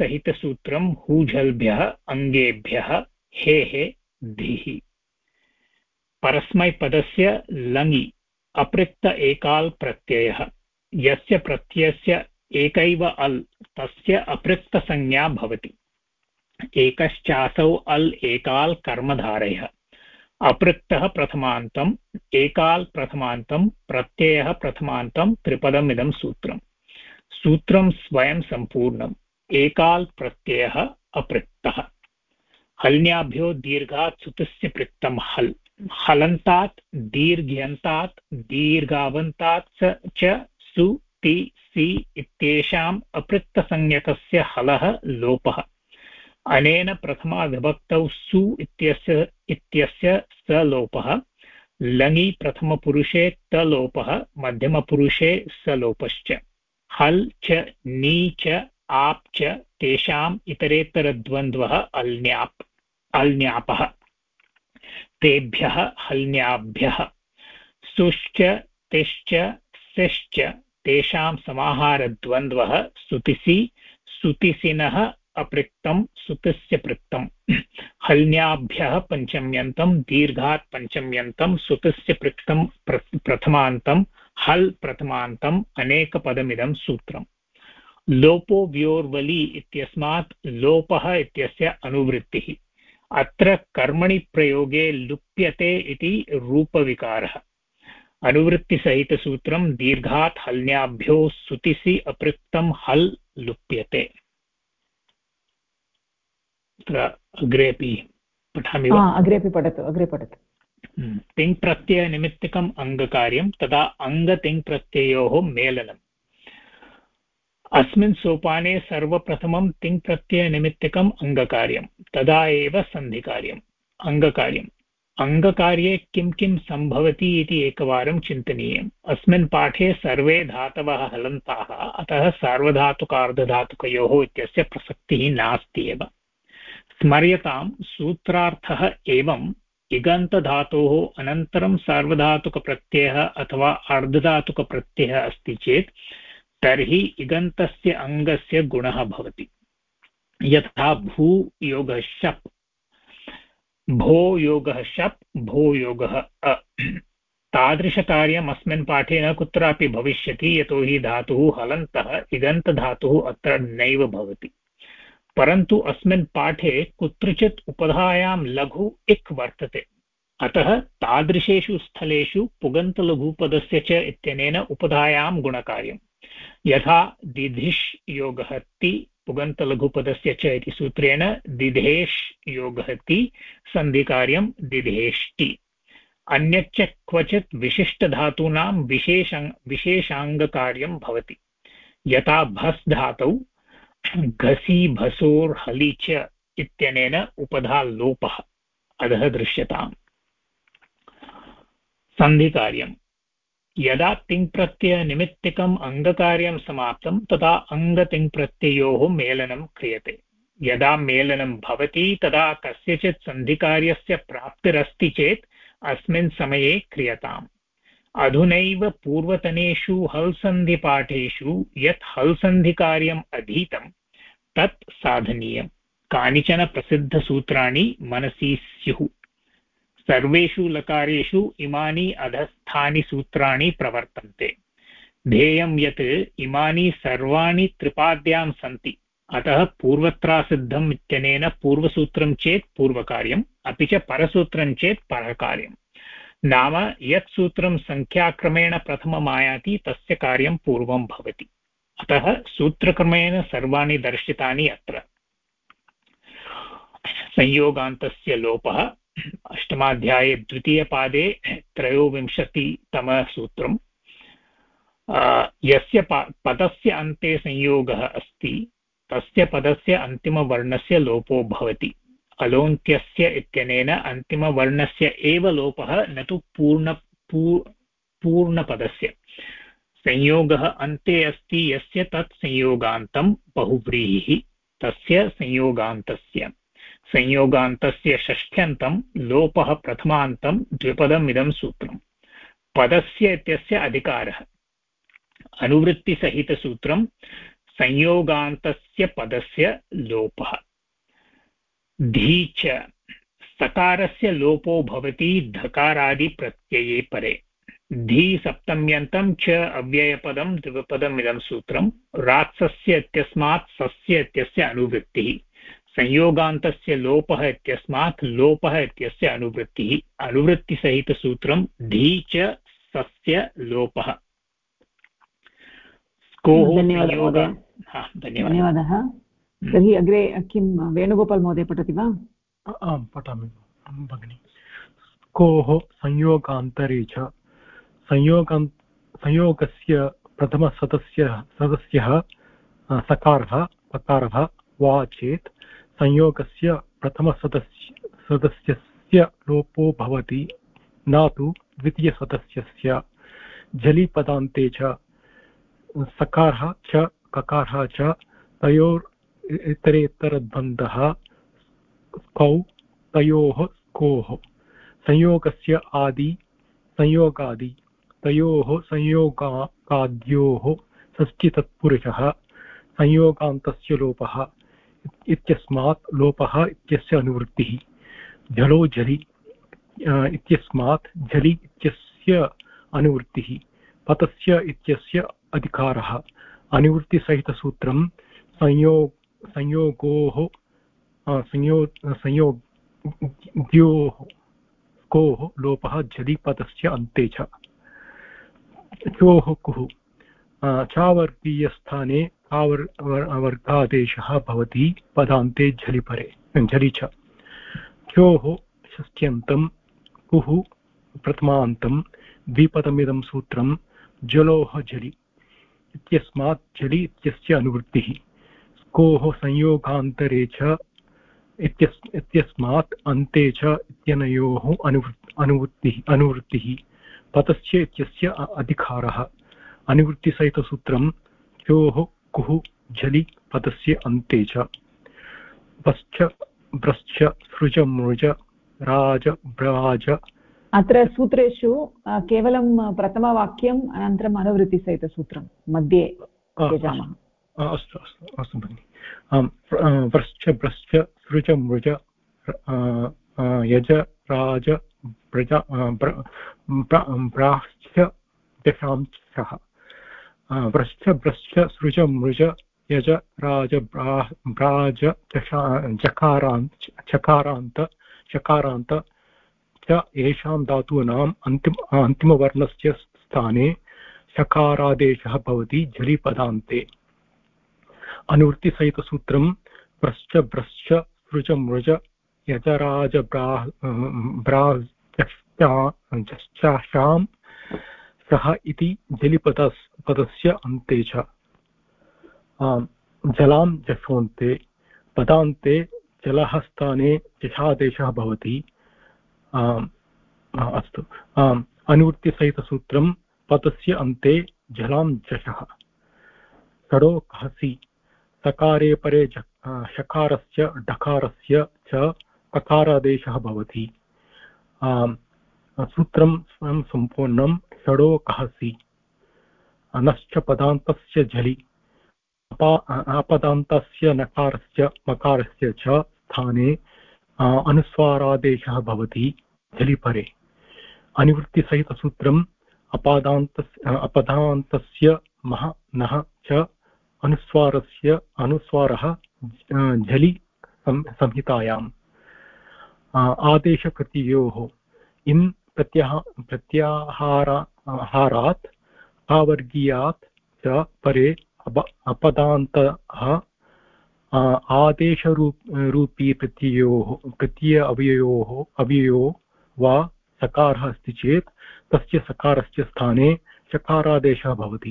अनुवृत्तिसहितसूत्रं हूझल्भ्यः अङ्गेभ्यः हेः धीः। परस्मैपदस्य लङि अपृक्त एकाल् प्रत्ययः यस्य प्रत्ययस्य एकैव अल् तस्य अपृक्तसंज्ञा भवति। एकश्चासौ अल् एकाल् कर्मधारयः अपृक्तः प्रथमान्तम् एकाल् प्रथमान्तं प्रत्ययः प्रथमान्तं त्रिपदमिदं सूत्रम्। सूत्रं स्वयं सम्पूर्णम्। एकाल् प्रत्ययः अपृक्तः। हल्न्याभ्यो दीर्घात् सुतस्य पृक्तं हल्। हलन्तात् दीर्घ्यन्तात् दीर्घावन्तात् च सु ति सि इत्येषाम् अपृक्तसंज्ञकस्य हलः लोपः। अनेन प्रथमा विभक्तौ सु इत्यस्य सलोपः। लङि प्रथमपुरुषे तलोपः मध्यमपुरुषे सलोपश्च। हल् च नी च आप् च तेषाम् इतरेतरद्वन्द्वः अल्न्यापः। तेभ्यः हल्न्याभ्यः। सुश्च तिश्च सिश्च तेषां समाहारद्वन्द्वः सुतिसि सुतिसिनः अपृक्तं सुतस्य पृक्तं। हल्न्याभ्यः पञ्चम्यन्तं दीर्घात् पञ्चम्यन्तं सुतस्य पृक्तं प्रथमान्तं हल् प्रथमान्तम् अनेकपदमिदं सूत्रम्। लोपो व्योर्वलि इत्यस्मात् लोपः इत्यस्य अनुवृत्तिः। अत्र कर्मणि प्रयोगे लुप्यते इति रूपविकारः। अनुवृत्तिसहितसूत्रं दीर्घात् हल्न्याभ्यो सुतिसि अपृक्तं हल् लुप्यते। अग्रेपि पठामि वा? अग्रेपि पठतु, अग्रे पठतु। तिङ्प्रत्ययनिमित्तकम् अङ्गकार्यं तदा अङ्गतिङ्प्रत्ययोः मेलनम्। अस्मिन् सोपाने सर्वप्रथमं तिङ्प्रत्ययनिमित्तकम् अङ्गकार्यं तदा एव सन्धिकार्यम्। अङ्गकार्यम् अङ्गकार्ये किं किं सम्भवति इति एकवारं चिन्तनीयम्। अस्मिन् पाठे सर्वे धातवः हलन्ताः, अतः सार्वधातुकार्धधातुकयोः इत्यस्य प्रसक्तिः नास्ति एव। स्मर्यतां सूत्रार्थः एवम् इगन्तधातोः अनन्तरं सार्वधातुकप्रत्ययः अथवा अर्धधातुकप्रत्ययः अस्ति चेत् तर्हि इगन्तस्य अङ्गस्य गुणः भवति। यथा भूयोगः शप्, भोयोगः शप्, भोयोगः अ। तादृशकार्यम् अस्मिन् पाठे न कुत्रापि भविष्यति, यतोहि धातुः हलन्तः इगन्तधातुः अत्र नैव भवति। परन्तु अस्मिन् पाठे कुत्रचित् उपधायां लघु इक् वर्तते, अतः तादृशेषु स्थलेषु पुगन्तलघुपदस्य च इत्यनेन उपधायां गुणकार्यम्। यथा दिधिष् योगः ति पुगन्तलघुपदस्य च इति सूत्रेण दिधेष् योगः ति सन्धिकार्यं दिधेष्टि। अन्यच्च क्वचित् विशिष्टधातूनां विशेषाङ्गकार्यं भवति। यथा भस् धातौ घसी भसोर् हलि च इत्यनेन उपधा लोपः अधः दृश्यताम्। सन्धिकार्यम् यदा तिङ्प्रत्ययनिमित्तिकम् अङ्गकार्यं समाप्तं तदा अङ्गतिङ्प्रत्ययोः मेलनं क्रियते। यदा मेलनं भवति तदा कस्यचित् सन्धिकार्यस्य प्राप्तिरस्ति चेत् अस्मिन् समये क्रियताम्। अधुनैव पूर्वतनेषु हल्सन्धिपाठेषु यत् हल्सन्धिकार्यम् अधीतं तत् साधनीयम्। कानिचन प्रसिद्धसूत्राणि मनसि स्युः। सर्वेषु लकारेषु इमानि अधस्थानि सूत्राणि प्रवर्तन्ते। ध्येयं यत् इमानि सर्वाणि त्रिपाद्यां सन्ति, अतः पूर्वत्रासिद्धम् इत्यनेन पूर्वसूत्रं चेत् पूर्वकार्यम्, अपि च परसूत्रं चेत् परकार्यम्। नाम यत् सूत्रं संख्याक्रमेण प्रथममायाति तस्य कार्यं पूर्वं भवति। अतः सूत्रक्रमेण सर्वाणि दर्शितानि अत्र। संयोगान्तस्य लोपः अष्टमाध्याये द्वितीयपादे 23तमसूत्रम्। यस्य पदस्य अन्ते संयोगः अस्ति तस्य पदस्य अन्तिमवर्णस्य लोपो भवति। अलोन्त्यस्य इत्यनेन अन्तिमवर्णस्य एव लोपः न तु पूर्णपदस्य। संयोगः अन्ते अस्ति यस्य तत् संयोगान्तं बहुव्रीहिः तस्य संयोगान्तस्य। संयोगान्तस्य षष्ठ्यन्तं लोपः प्रथमान्तं द्विपदमिदं सूत्रम्। पदस्य इत्यस्य अधिकारः अनुवृत्तिसहितसूत्रं संयोगान्तस्य पदस्य लोपः। धी च सकारस्य लोपो भवति धकारादिप्रत्यये परे धी सप्तम्यन्तं च अव्ययपदं द्विपदमिदं सूत्रं रात्सस्य इत्यस्मात् सस्य इत्यस्य अनुवृत्तिः संयोगान्तस्य लोपः इत्यस्मात् लोपः इत्यस्य अनुवृत्तिः अनुवृत्तिसहितसूत्रं धी च सस्य लोपः। धन्यवादः। तर्हि अग्रे किं वेणुगोपाल् महोदय पठति वा? आं पठामि भगिनि। कोः संयोगान्तरे च संयोगस्य प्रथमसदस्यः सकारः पकारः वा चेत् संयोगस्य प्रथमसदस्यस्य लोपो भवति न तु द्वितीयसदस्यस्य। झलिपदान्ते च सकारः च ककारः च तयोरितरेतरद्वन्द्वः कौ तयोः कोः संयोगस्य आदि संयोगादि तयोः संयोगाद्योः षष्ठीतत्पुरुषः संयोगान्तस्य लोपः इत्यस्मात् लोपः इत्यस्य अनुवृत्तिः। झलो झलि इत्यस्मात् झलि इत्यस्य अनुवृत्तिः पतस्य इत्यस्य अधिकारः। अनुवृत्तिसहितसूत्रं संयोगोः संयोग्योः कोः लोपः झलि पदस्य अन्ते च। क्योः कुः चावर्गीयस्थाने वर्गादेशः भवति पदान्ते झलि परे झलि च। क्योः षष्ट्यन्तं कुः प्रथमान्तं द्विपदमिदं सूत्रं जलोः झलि इत्यस्मात् झलि इत्यस्य अनुवृत्तिः। कोः संयोगान्तरे च इत्यस्मात् अन्ते च इत्यनयोः अनुवृत्तिः पतस्य इत्यस्य अधिकारः। अनुवृत्तिसहितसूत्रं क्योः कुः झलि पदस्य अन्ते च। वश्च भ्रश्च सृज मृज राज ब्राज। अत्र सूत्रेषु केवलं प्रथमवाक्यम् अनन्तरम् अनुवृत्तिसहितसूत्रं मध्ये त्यजामः। अस्तु भगिनि। व्रश्च भ्रश्च सृज मृज यज राज ब्रज ब्राश्च दशांशः। व्रश्च भ्रश्च सृज मृज यज राज ब्राज चकारान्त च येषां धातूनाम् अन्तिमवर्णस्य स्थाने शकारादेशः भवति झलि पदान्ते। अनुवृत्तिसहितसूत्रं व्रश्च भ्रश्च सृज मृज यजराज ब्राजश्चाशां सः इति झलिपदस्य अन्ते च। जलां जषोन्ते पदान्ते जलः स्थाने जषादेशः भवति। अस्तु। अनुवृत्तिसहितसूत्रं पदस्य अन्ते जलां जषः। षडो कहसि सकारे परे शकारस्य डकारस्य च ककारादेशः भवति। सूत्रं स्वयं सम्पूर्णं षडो कहसि। नश्च पदान्तस्य झलि अपदान्तस्य नकारस्य मकारस्य च स्थाने अनुस्वारादेशः भवति झलि परे। अनुवृत्तिसहितसूत्रम् अपदान्तस्य मह नः च अनुस्वारः झलि संहितायाम्। आदेशप्रत्ययोः इन् प्रत्याहारात् आवर्गीयात् च परे अपदान्तः आदेशरूपी प्रत्यय अवययो वा सकारः अस्ति चेत् तस्य सकारस्य स्थाने चकारादेशः भवति।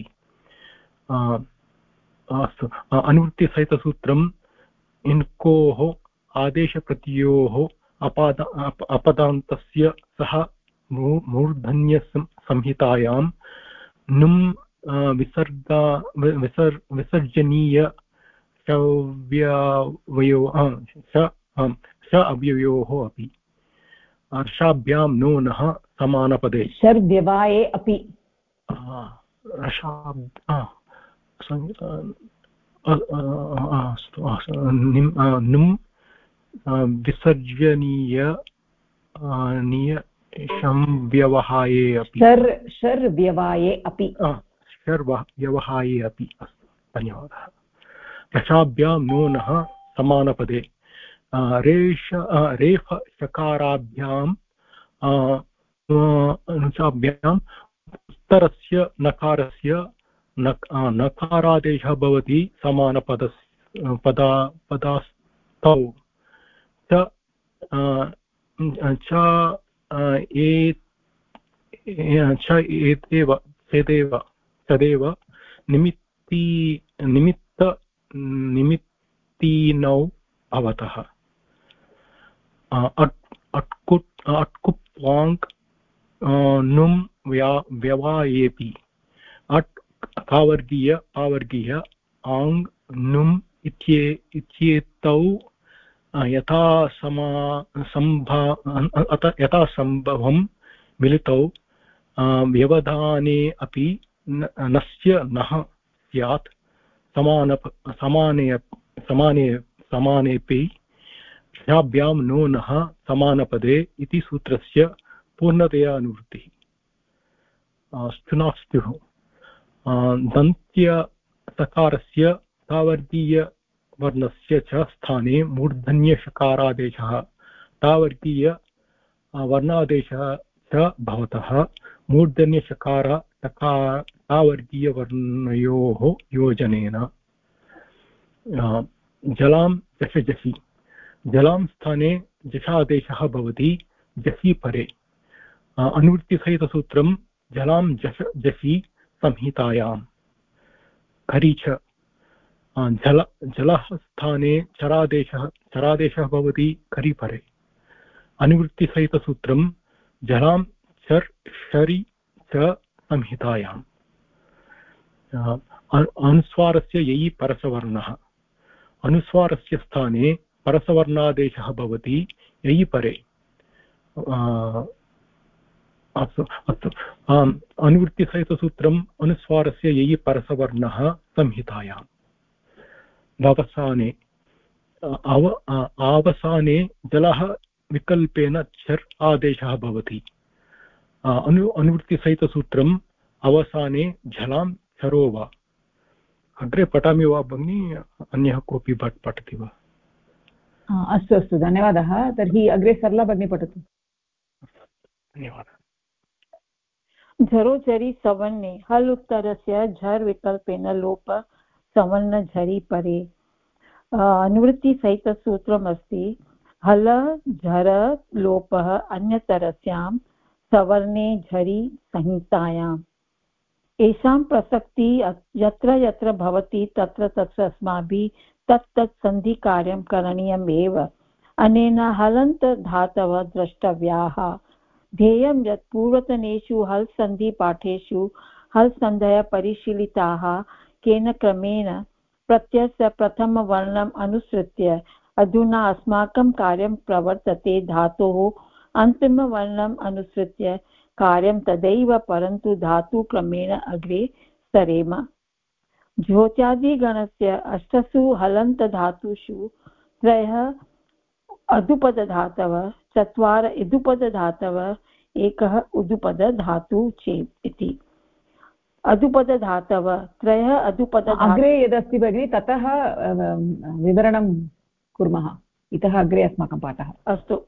अस्तु। अनुवृत्तिसहितसूत्रम् इन्कोः आदेशप्रत्ययोः अपदान्तस्य सह मूर्धन्यसंहितायां नुम् विसर्जनीय अव्ययोः अपि। रसाभ्यां नो नः समानपदे शर्व्यवाये अपि। नुम् विसर्जनीय व्यवहाये अपि शर् व्यवाये अपि व्यवहाये अपि अस्तु धन्यवादः दशाभ्यां नूनः समानपदे रेफ शकाराभ्यां नुचाभ्याम् उत्तरस्य नकारस्य नकारादेशः भवति पदास्तौ तदेव निमित्तीनौ भवतः अट्कुप्वाङ्क् नुं व्यवायेपि कावर्गीय आङ् नुम् इत्येतौ यथासम्भवं मिलितौ व्यवधाने अपि नस्य नः स्यात् समानेऽपि षाभ्यां नूनः समानपदे इति सूत्रस्य पूर्णतया अनुवृत्तिः स्तुनास्तुः दन्त्यसकारस्य तावर्गीयवर्णस्य च स्थाने मूर्धन्यषकारादेशः तावर्गीय वर्णादेशः च भवतः मूर्धन्यषकार तावर्गीयवर्णयोः योजनेन जलां जषि जलां स्थाने जषादेशः भवति जषि परे अनुवृत्तिसहितसूत्रं जलां जषि संहितायां खरी च जलः स्थाने चरादेशः भवति खरि परे अनुवृत्तिसहितसूत्रं जलां शरि च संहितायाम् अनुस्वारस्य ययि परसवर्णः अनुस्वारस्य स्थाने परसवर्णादेशः भवति ययि परे अस्तु अनुवृत्तिसहितसूत्रम् अनुस्वारस्य ययि परसवर्णः संहितायाम् आवसाने जलः विकल्पेन चर् आदेशः भवति अनुवृत्तिसहितसूत्रम् अवसाने झलां चरो वा अग्रे पठामि वा भगिनि अन्यः कोऽपि पठति वा अस्तु धन्यवादः तर्हि अग्रे सरला भगिनी पठतु धन्यवादः झरोझरि सवर्णे हल् उत्तरस्य झर् विकल्पेन लोप सवर्ण झरि परे अनुवृत्तिसहितसूत्रमस्ति हल झर लोपः अन्यतरस्यां सवर्णे झरि संहितायाम् एषां प्रसक्तिः यत्र यत्र भवति तत्र तत्र अस्माभिः तत् सन्धिकार्यं करणीयम् एव अनेन हलन्त धातवः द्रष्टव्याः ध्येयं यत् पूर्वतनेषु हल् सन्धिपाठेषु हल् सन्धयः परिशीलिताः केन क्रमेण प्रत्ययस्य प्रथमवर्णम् अनुसृत्य अधुना अस्माकं कार्यं प्रवर्तते धातोः अन्तिमवर्णम् अनुसृत्य कार्यं तदैव परन्तु धातुक्रमेण अग्रे सरेम ज्योत्यादिगणस्य अष्टसु हलन्तधातुषु त्रयः अधुपदधातवः चत्वारः इदुपदधातवः एकः उदुपदधातु चेत् इति अधुपदधातवः त्रयः अग्रे यदस्ति भगिनि ततः विवरणं कुर्मः इतः अग्रे अस्माकं पाठः अस्तु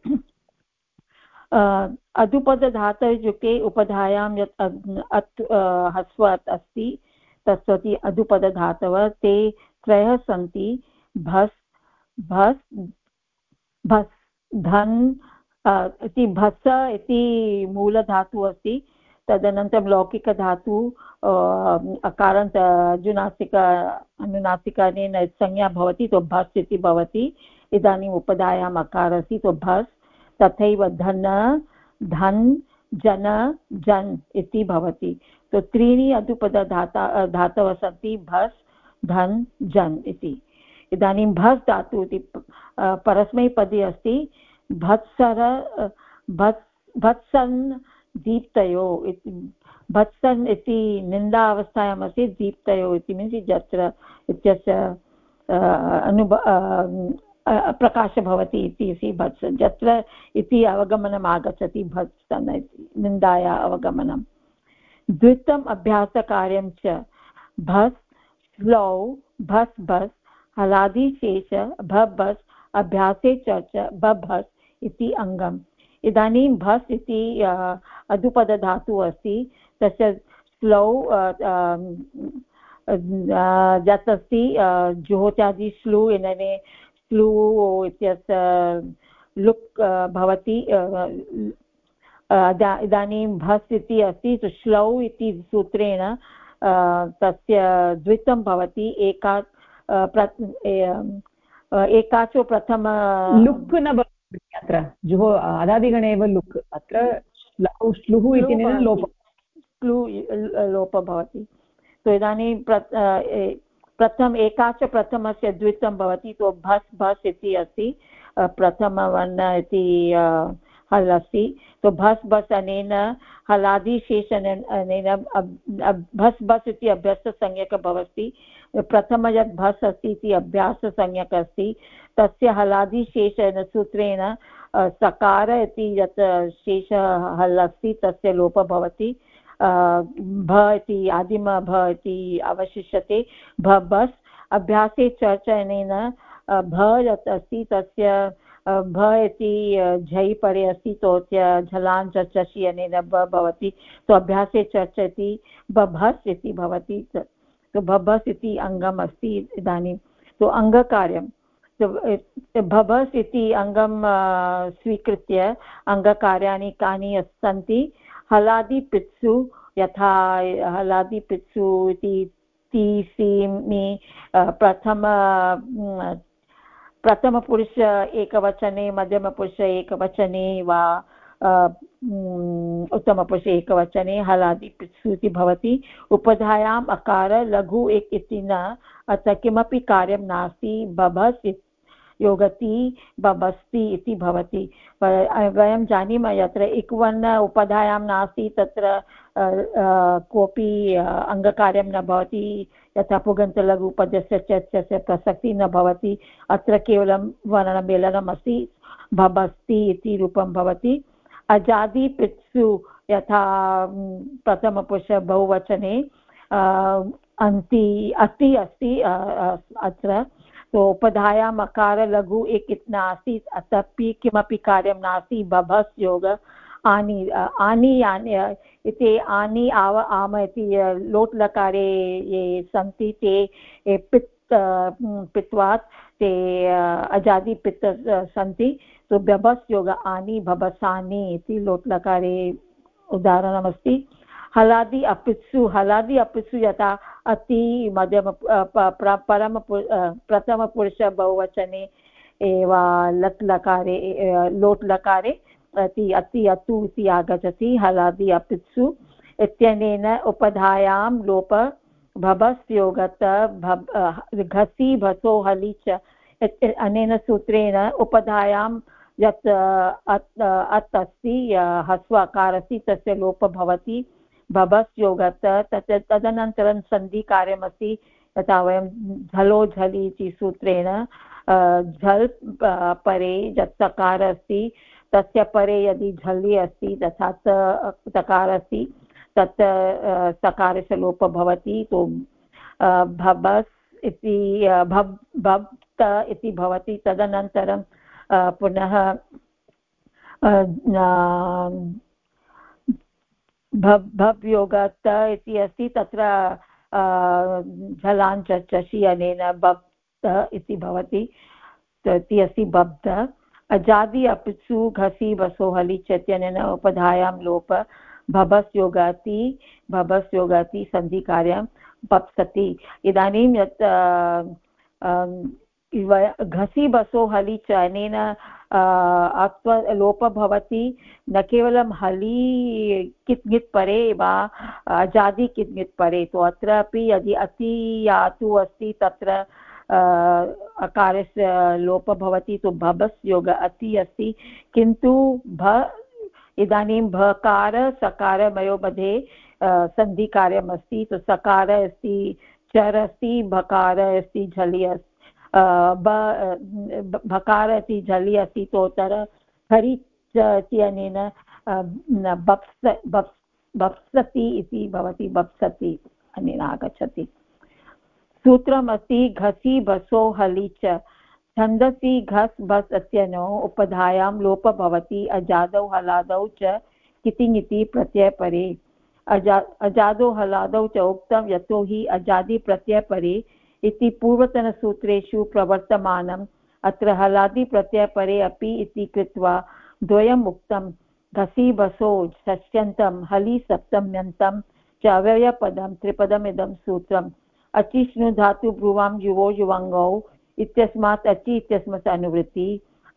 अधुपदधातुयुगे उपधायां यत् हस्वात् अस्ति तस्वति अधुपदधातवः ते त्रयः सन्ति भस् भस् भस् धन् इति भस इति मूलधातुः अस्ति तदनन्तरं लौकिकधातु अकारान्त अनुनासिकानेन संज्ञा भवति तो भस् इति भवति इदानीम् उपधायाम् अकारः अस्ति तो भस् तथैव धन धन् जन जन् इति भवति तो त्रीणि अधुपदधातवः सन्ति भस् धन् जन् इति इदानीं भस् धातु इति परस्मैपदी अस्ति भत्सर भत्सन् दीप्तयो इति भत्सन् इति निन्दावस्थायाम् अस्ति दीप्तयो इति मीन्स् यत्र इत्यस्य प्रकाश भवति इति अस्ति भस् यत्र इति अवगमनम् आगच्छति भस् निन्दाया अवगमनं द्वितीयम् अभ्यासकार्यं च भस् श्लौ भस् भस् हलादिशेष भस् अभ्यासे च भस् इति अङ्गम् इदानीं भस् इति अधुपदधातुः अस्ति तस्य श्लौ यत् अस्ति जुहोत्यादि श्लू इनने श्लू इत्यस्य लुक् भवति इदानीं भस् इति अस्ति श्लौ इति सूत्रेण तस्य द्वित्वं भवति एकाचो प्रथम लुक् न भवति अत्र जुहो अदादिगणे एव लुक् अत्र श्लुः इत्यनेन लोपः भवति तो इदानीं प्रथम एकाच प्रथमस्य द्वित्वं भवति तो भस् भस् इति अस्ति प्रथमवर्ण इति हल् अस्ति तो भस् भस् अनेन हलादिशेषेण अनेन भस् भस् इति अभ्यस्तसंज्ञकः भवति प्रथम यत् भस् अस्ति इति अभ्याससंज्ञकः अस्ति तस्य हलादिशेषेण सूत्रेण सकार इति यत् शेषः हल् अस्ति तस्य लोपः भवति भ इति आदिम भ इति अवशिष्यते भस् अभ्यासे चर्चनेन भ यत् अस्ति तस्य भ इति झै परे अस्ति तो झलान् चर्चसि अनेन ब भवति तो अभ्यासे चर्चति बभस् इति भवति तो बभस् इति अङ्गम् अस्ति इदानीं तो अङ्गकार्यं भभस् इति अङ्गं स्वीकृत्य अङ्गकार्याणि कानि सन्ति हलादिपित्सु यथा हलादिपित्सु इति तीसीमि प्रथमपुरुष एकवचने मध्यमपुरुष एकवचने वा उत्तमपुरुष एकवचने हलादिपित्सु इति भवति उपधायाम् अकार लघु एक इति न अत्र किमपि कार्यं नास्ति बभस् योगति बभस्ति इति भवति वयं जानीमः यत्र इक्वर्ण उपधायां नास्ति तत्र कोऽपि अङ्गकार्यं न भवति यथा पुगन्तलघुपदस्य च प्रसक्तिः न भवति अत्र केवलं वर्णमेलनम् अस्ति बभस्ति इति रूपं भवति अजादिपित्सु यथा प्रथमपुरुष बहुवचने अन्ति अति अस्ति अत्र तो उपधायाम् अकार लघु एक इतना नास्ति तदपि किमपि कार्यं नास्ति बभस् योग आनि आनि इति आनि आव आम इति लोट् लकारे ये सन्ति ते पित्वात् ते अजादि पित्त सन्ति तो बभस् योग आनि बभसानि इति लोट् लकारे उदाहरणमस्ति हलादि अपित्सु यथा अति मध्यम प्रथमपुरुष बहुवचने एव लट् लकारे लोट् लकारे अति अतु इति आगच्छति हलादि अपित्सु इत्यनेन उपधायां लोप भभस् योगत घसि भसो हलि च अनेन सूत्रेण उपधायां यत् अत् अस्ति ह्रस्वकार अस्ति तस्य लोपः भवति भभस् योगत तदनन्तरं सन्धिकार्यमस्ति यथा वयं झलो झलि इति सूत्रेण झल् परे यत् सकार अस्ति तस्य परे यदि झलि अस्ति तथा तकार अस्ति तत् सकारस्य लोपः भवति तो भभस् इति भक्त इति भवति तदनन्तरं पुनः भव् योगत इति अस्ति तत्र झलान् चषि अनेन बब्ध इति भवति इति अस्ति बब्ध अजादि अपित्सु घसि बसो हलि चेत्यनेन उपधायां लोप भभस् योगाति सन्धिकार्यं बप्सति इदानीं यत् घसि बसो हलि च अनेन लोपः भवति न केवलं हलि कित् परे वा अजादि कित् परे तो अत्रापि यदि अति यातु अस्ति तत्र अकारस्य लोपः भवति तो भभस् योग अति अस्ति किन्तु इदानीं भकार सकारमयो मध्ये सन्धिकार्यम् अस्ति तो सकार अस्ति चर अस्ति भकार अस्ति झलि भकार अस्ति झलि अस्ति तोतर खरि इत्यनेन बप्सति इति भवति बप्सति अनेन आगच्छति सूत्रमस्ति घसि बसो हलि च छन्दसि घस् बस् इत्यनौ उपधायां लोपः भवति अजादौ हलादौ च कितिङ् इति प्रत्ययपरे अजादौ हलादौ च उक्तं यतो हि अजादि प्रत्ययपरे इति पूर्वतनसूत्रेषु प्रवर्तमानम् अत्र हलादि प्रत्ययपरे अपि इति कृत्वा द्वयम् उक्तं घसि बसो षष्ट्यन्तं हलि सप्तम्यन्तं च अव्ययपदं त्रिपदमिदं सूत्रम् अचिष्णु धातु ब्रुवां युवो युवङ्गौ इत्यस्मात् अचि इत्यस्मात् अनुवृत्ति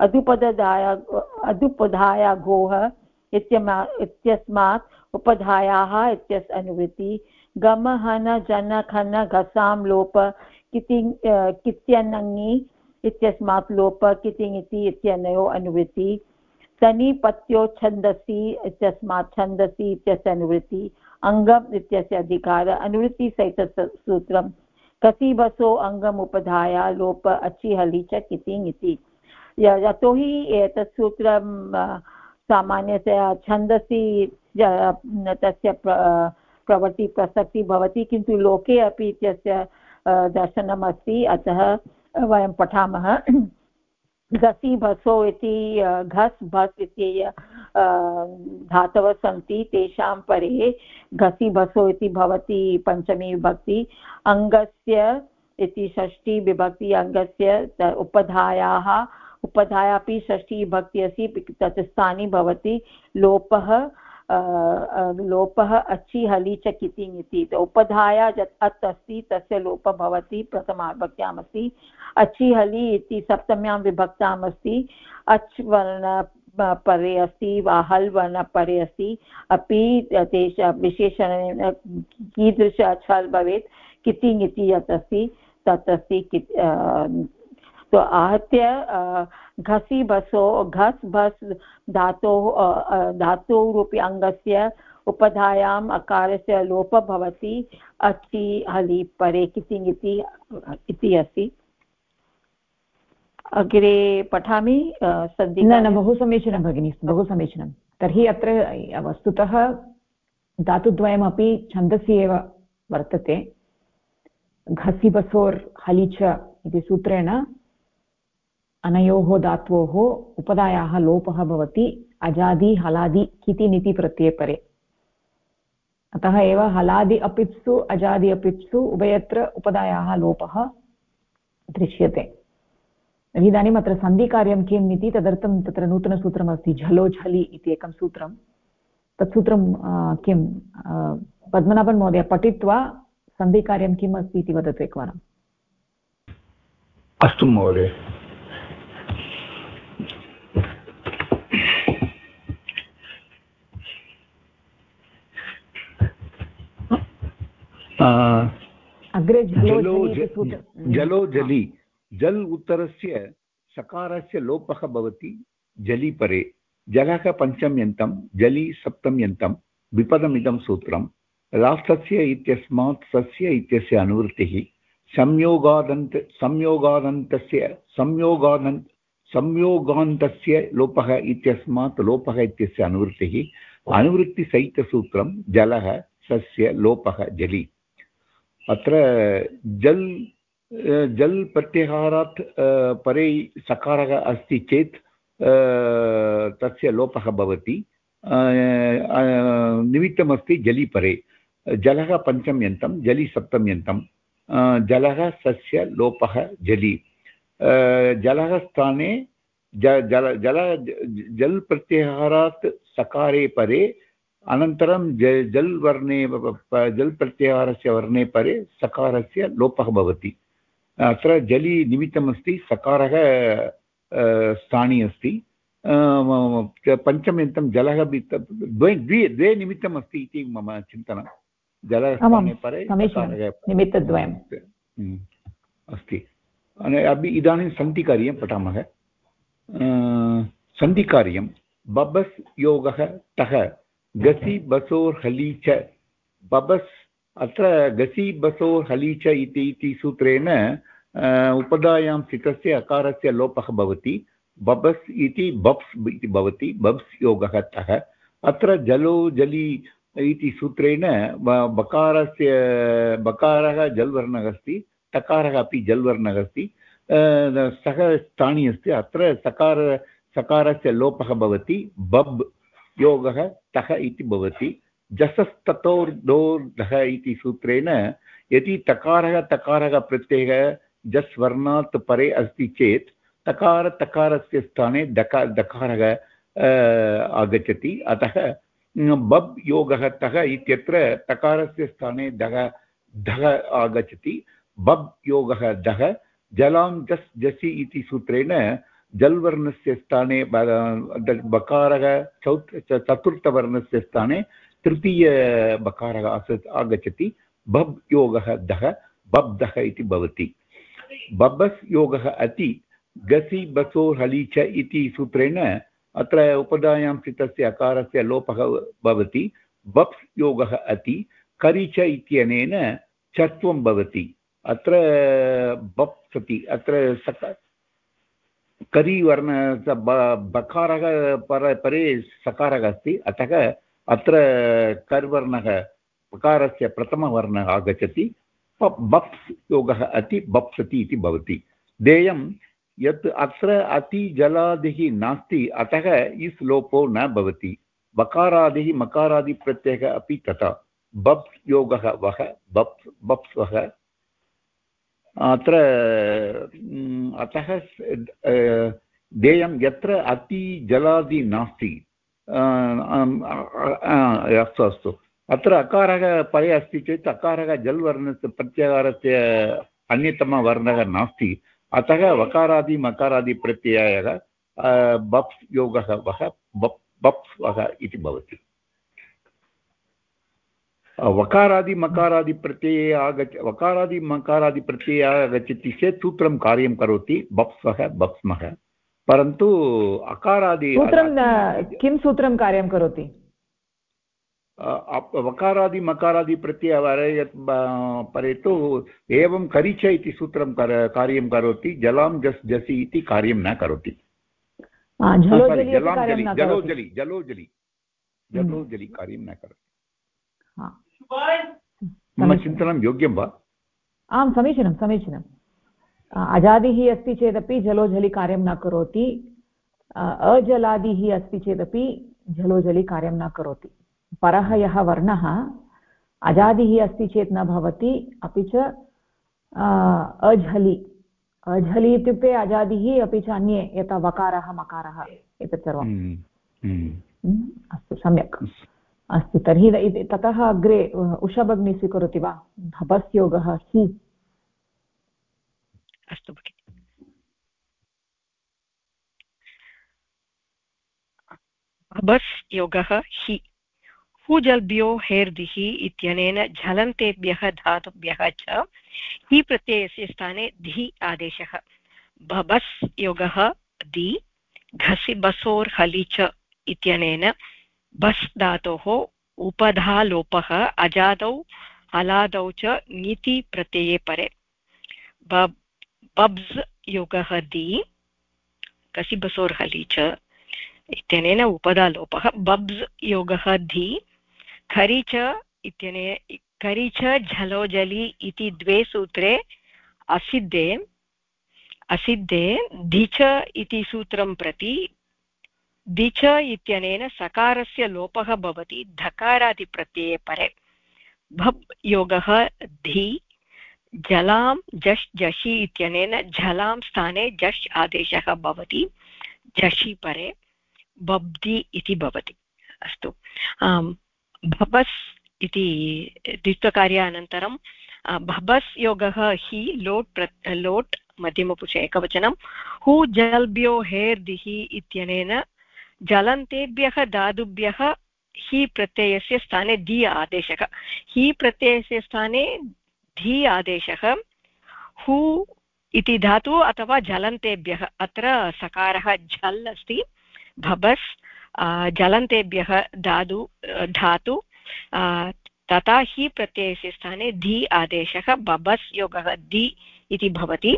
अदुपधाया गोः इत्यस्मात् उपधायाः इत्यस्य अनुवृत्ति गम हन जन खन घसां लोप कित्यनङि इत्यस्मात् लोप कितिङ् इति इत्यनयोः अनुवृत्ति तनि पत्यो छन्दसि इत्यस्मात् छन्दसि इत्यस्य अनुवृत्ति अङ्गम् इत्यस्य अधिकार अनुवृत्तिसहितसूत्रं कसि बसो अङ्गम् उपधाया लोप अचि हलि च कितिङ् इति यतोहि एतत् सूत्रं सामान्यतया छन्दसि तस्य प्रवृत्ति प्रसक्तिः भवति किन्तु लोके अपि इत्यस्य दर्शनम् अस्ति अतः वयं पठामः घसि बसो इति घस् भस् इति धातवः सन्ति तेषां परे घसि बसो इति भवति पञ्चमी विभक्ति अङ्गस्य इति षष्ठी विभक्ति अङ्गस्य उपधाया अपि षष्ठी विभक्ति अस्ति तत् स्थाने भवति लोपः अचि हलि च कितिङ् इति उपधाया यत् अत् अस्ति तस्य लोपः भवति प्रथमाविभक्त्याम् अस्ति अचि हलि इति सप्तम्यां विभक्ताम् अस्ति अच् वर्ण परे अस्ति वा हल् वर्ण परे अस्ति अपि तेषां विशेषणेन कीदृश अच् हल् भवेत् कितिङ् इति यत् अस्ति तत् अस्ति तो आहत्य घसि बसो घस् भस् धातोरूपी अङ्गस्य उपधायाम् अकारस्य लोपः भवति अचि हलि परे कितिङ् इति अस्ति अग्रे पठामि न बहु समीचीनं भगिनि बहु समीचीनं तर्हि अत्र वस्तुतः धातुद्वयमपि छन्दसि एव वर्तते घसि बसोर् हलि च इति सूत्रेण अनयोः धात्वोः उपधायाः लोपः भवति अजादि हलादि किति निति प्रत्ययपरे अतः एव हलादि अपित्सु अजादि अपित्सु उभयत्र उपधायाः लोपः दृश्यते तर्हि इदानीम् अत्र सन्धिकार्यं किम् इति तदर्थं तत्र नूतनसूत्रमस्ति झलो झलि इति एकं सूत्रं तत् सूत्रं किं पद्मनाभन् महोदय पठित्वा सन्धिकार्यं किम् अस्ति इति वदतु एकवारम् अस्तु महोदय अग्रे जलो जलि जल् उत्तरस्य सकारस्य लोपः भवति जलि परे जलः पञ्चम्यन्तं जलि सप्तम्यन्तं विपदमिदं सूत्रं राष्ट्रस्य इत्यस्मात् सस्य इत्यस्य अनुवृत्तिः संयोगान्तस्य लोपः इत्यस्मात् लोपः इत्यस्य अनुवृत्तिः अनुवृत्तिसहितसूत्रं जलः सस्य लोपः जलि अत्र जल् प्रत्याहारात् परे सकारः अस्ति चेत् तस्य लोपः भवति निमित्तमस्ति जलि परे जलः पञ्चम्यन्तं जलि सप्तम्यन्तं जलः सस्य लोपः जलि जलः स्थाने जल् प्रत्याहारात् सकारे परे अनन्तरं जल् वर्णे जल् प्रत्याहारस्य वर्णे परे सकारस्य लोपः भवति अत्र जलि निमित्तमस्ति सकारः स्थाने अस्ति पञ्चम्यन्तं जलः द्वे निमित्तमस्ति इति मम चिन्तनं जलः स्थाने परे निमित्तद्वयम् अस्ति इदानीं सन्धिकार्यं पठामः सन्धिकार्यं बबस् योगः तः गसि बसोर् हलि च बबस् अत्र गसि बसोर् हलि च इति सूत्रेण उपधायां स्थितस्य अकारस्य लोपः भवति बबस् इति बब्स् इति भवति बब्स् योगः तः अत्र जलो जलि इति सूत्रेण बकारः जल्वर्णः अस्ति तकारः अपि जल्वर्णः अस्ति सः स्थानी अस्ति अत्र सकारस्य लोपः भवति बब् योगः तः इति भवति जसस्ततोर्धोर्धः इति सूत्रेण यदि तकारः प्रत्ययः जस् वर्णात् परे अस्ति चेत् तकारस्य स्थाने दकारः आगच्छति अतः बब् योगः तः इत्यत्र तकारस्य स्थाने धः आगच्छति बब् योगः दः जलां जस् जसि इति सूत्रेण जल्वर्णस्य स्थाने बकारः चतुर्थवर्णस्य स्थाने तृतीयबकारः आगच्छति बब् योगः दः बब्दः इति भवति बबस् योगः अति गसि बसो हलि च इति सूत्रेण अत्र उपधायां स्थितस्य अकारस्य लोपः भवति बप्स् योगः अति करि च इत्यनेन चत्वं भवति अत्र बप् सति अत्र करि वर्ण बकारः परे सकारः अस्ति अतः अत्र कर्वर्णः बकारस्य प्रथमवर्णः आगच्छति बप्स् योगः अति बप्सति इति भवति देयं यत् अत्र अति जलादिः नास्ति अतः इस् लोपो न भवति बकारादिः मकारादिप्रत्ययः अपि तथा बप्स् योगः वः बप्स् वः अत्र अतः देयं यत्र अति जलादि नास्ति अस्तु अस्तु अत्र अकारः परे अस्ति चेत् अकारः जल्वर्णस्य प्रत्याहारस्य अन्यतमवर्णः नास्ति अतः वकारादि मकारादि प्रत्ययः बप्स् योगः वः बप्स् वः इति भवति वकारादि मकारादि प्रत्यये वकारादि मकारादि प्रत्यये आगच्छति चेत् सूत्रं कार्यं करोति बप्स्वः बप्स्मः परन्तु अकारादि किं सूत्रं कार्यं करोति वकारादि मकारादि प्रत्यय परे तु एवं करिच इति सूत्रं कार्यं करोति जलां जस् जसि इति कार्यं न करोति जलोजलि कार्यं न करोति मम चिन्तनं योग्यं वा आं समीचीनम् अजादिः अस्ति चेदपि जलोजलि कार्यं न करोति अजलादिः अस्ति चेदपि जलोजलि कार्यं न करोति परः यः वर्णः अजादिः अस्ति चेत् न भवति अपि च अझलि इत्युक्ते अजादिः अपि च अन्ये यथा वकारः मकारः एतत् सर्वम् अस्तु सम्यक् अस्तु तर्हि ततः अग्रे उषा भगिनी स्वीकरोति वा भबस् योगः हि अस्तु भगिनि भबस् योगः हि हुजल्भ्यो हेर्दिः इत्यनेन झलन्तेभ्यः धातुभ्यः च हि प्रत्ययस्य स्थाने धि आदेशः भबस् योगः दि घसि बसोर् हलि च इत्यनेन बस् धातोः उपधालोपः अजादौ हलादौ च ङिति प्रत्यये परे बब्स् योगः दि घसि बसोर् हलि च इत्यनेन उपधालोपः बब्स् योगः धि खरि च इत्यनेन खरि च झलोजलि इति द्वे सूत्रे असिद्धे धि च इति सूत्रं प्रति दि च इत्यनेन सकारस्य लोपः भवति धकारादिप्रत्यये परे भब् योगः धि जलां जश् जषि इत्यनेन झलां स्थाने जश् आदेशः भवति जषि परे बब्दि इति भवति अस्तु भबस् इति द्वित्वकार्यानन्तरं भबस् योगः हि लोट् मध्यमपुरुष एकवचनं हु जल्भ्यो हेर्दिः इत्यनेन जलन्तेभ्यः धातुभ्यः हि प्रत्ययस्य स्थाने धि आदेशः हि प्रत्ययस्य स्थाने धि आदेशः हु इति धातु अथवा जलन्तेभ्यः अत्र सकारः झल् अस्ति भबस् जलन्तेभ्यः धातु तथा हि प्रत्ययस्य स्थाने धि आदेशः बबस् योगः दि इति भवति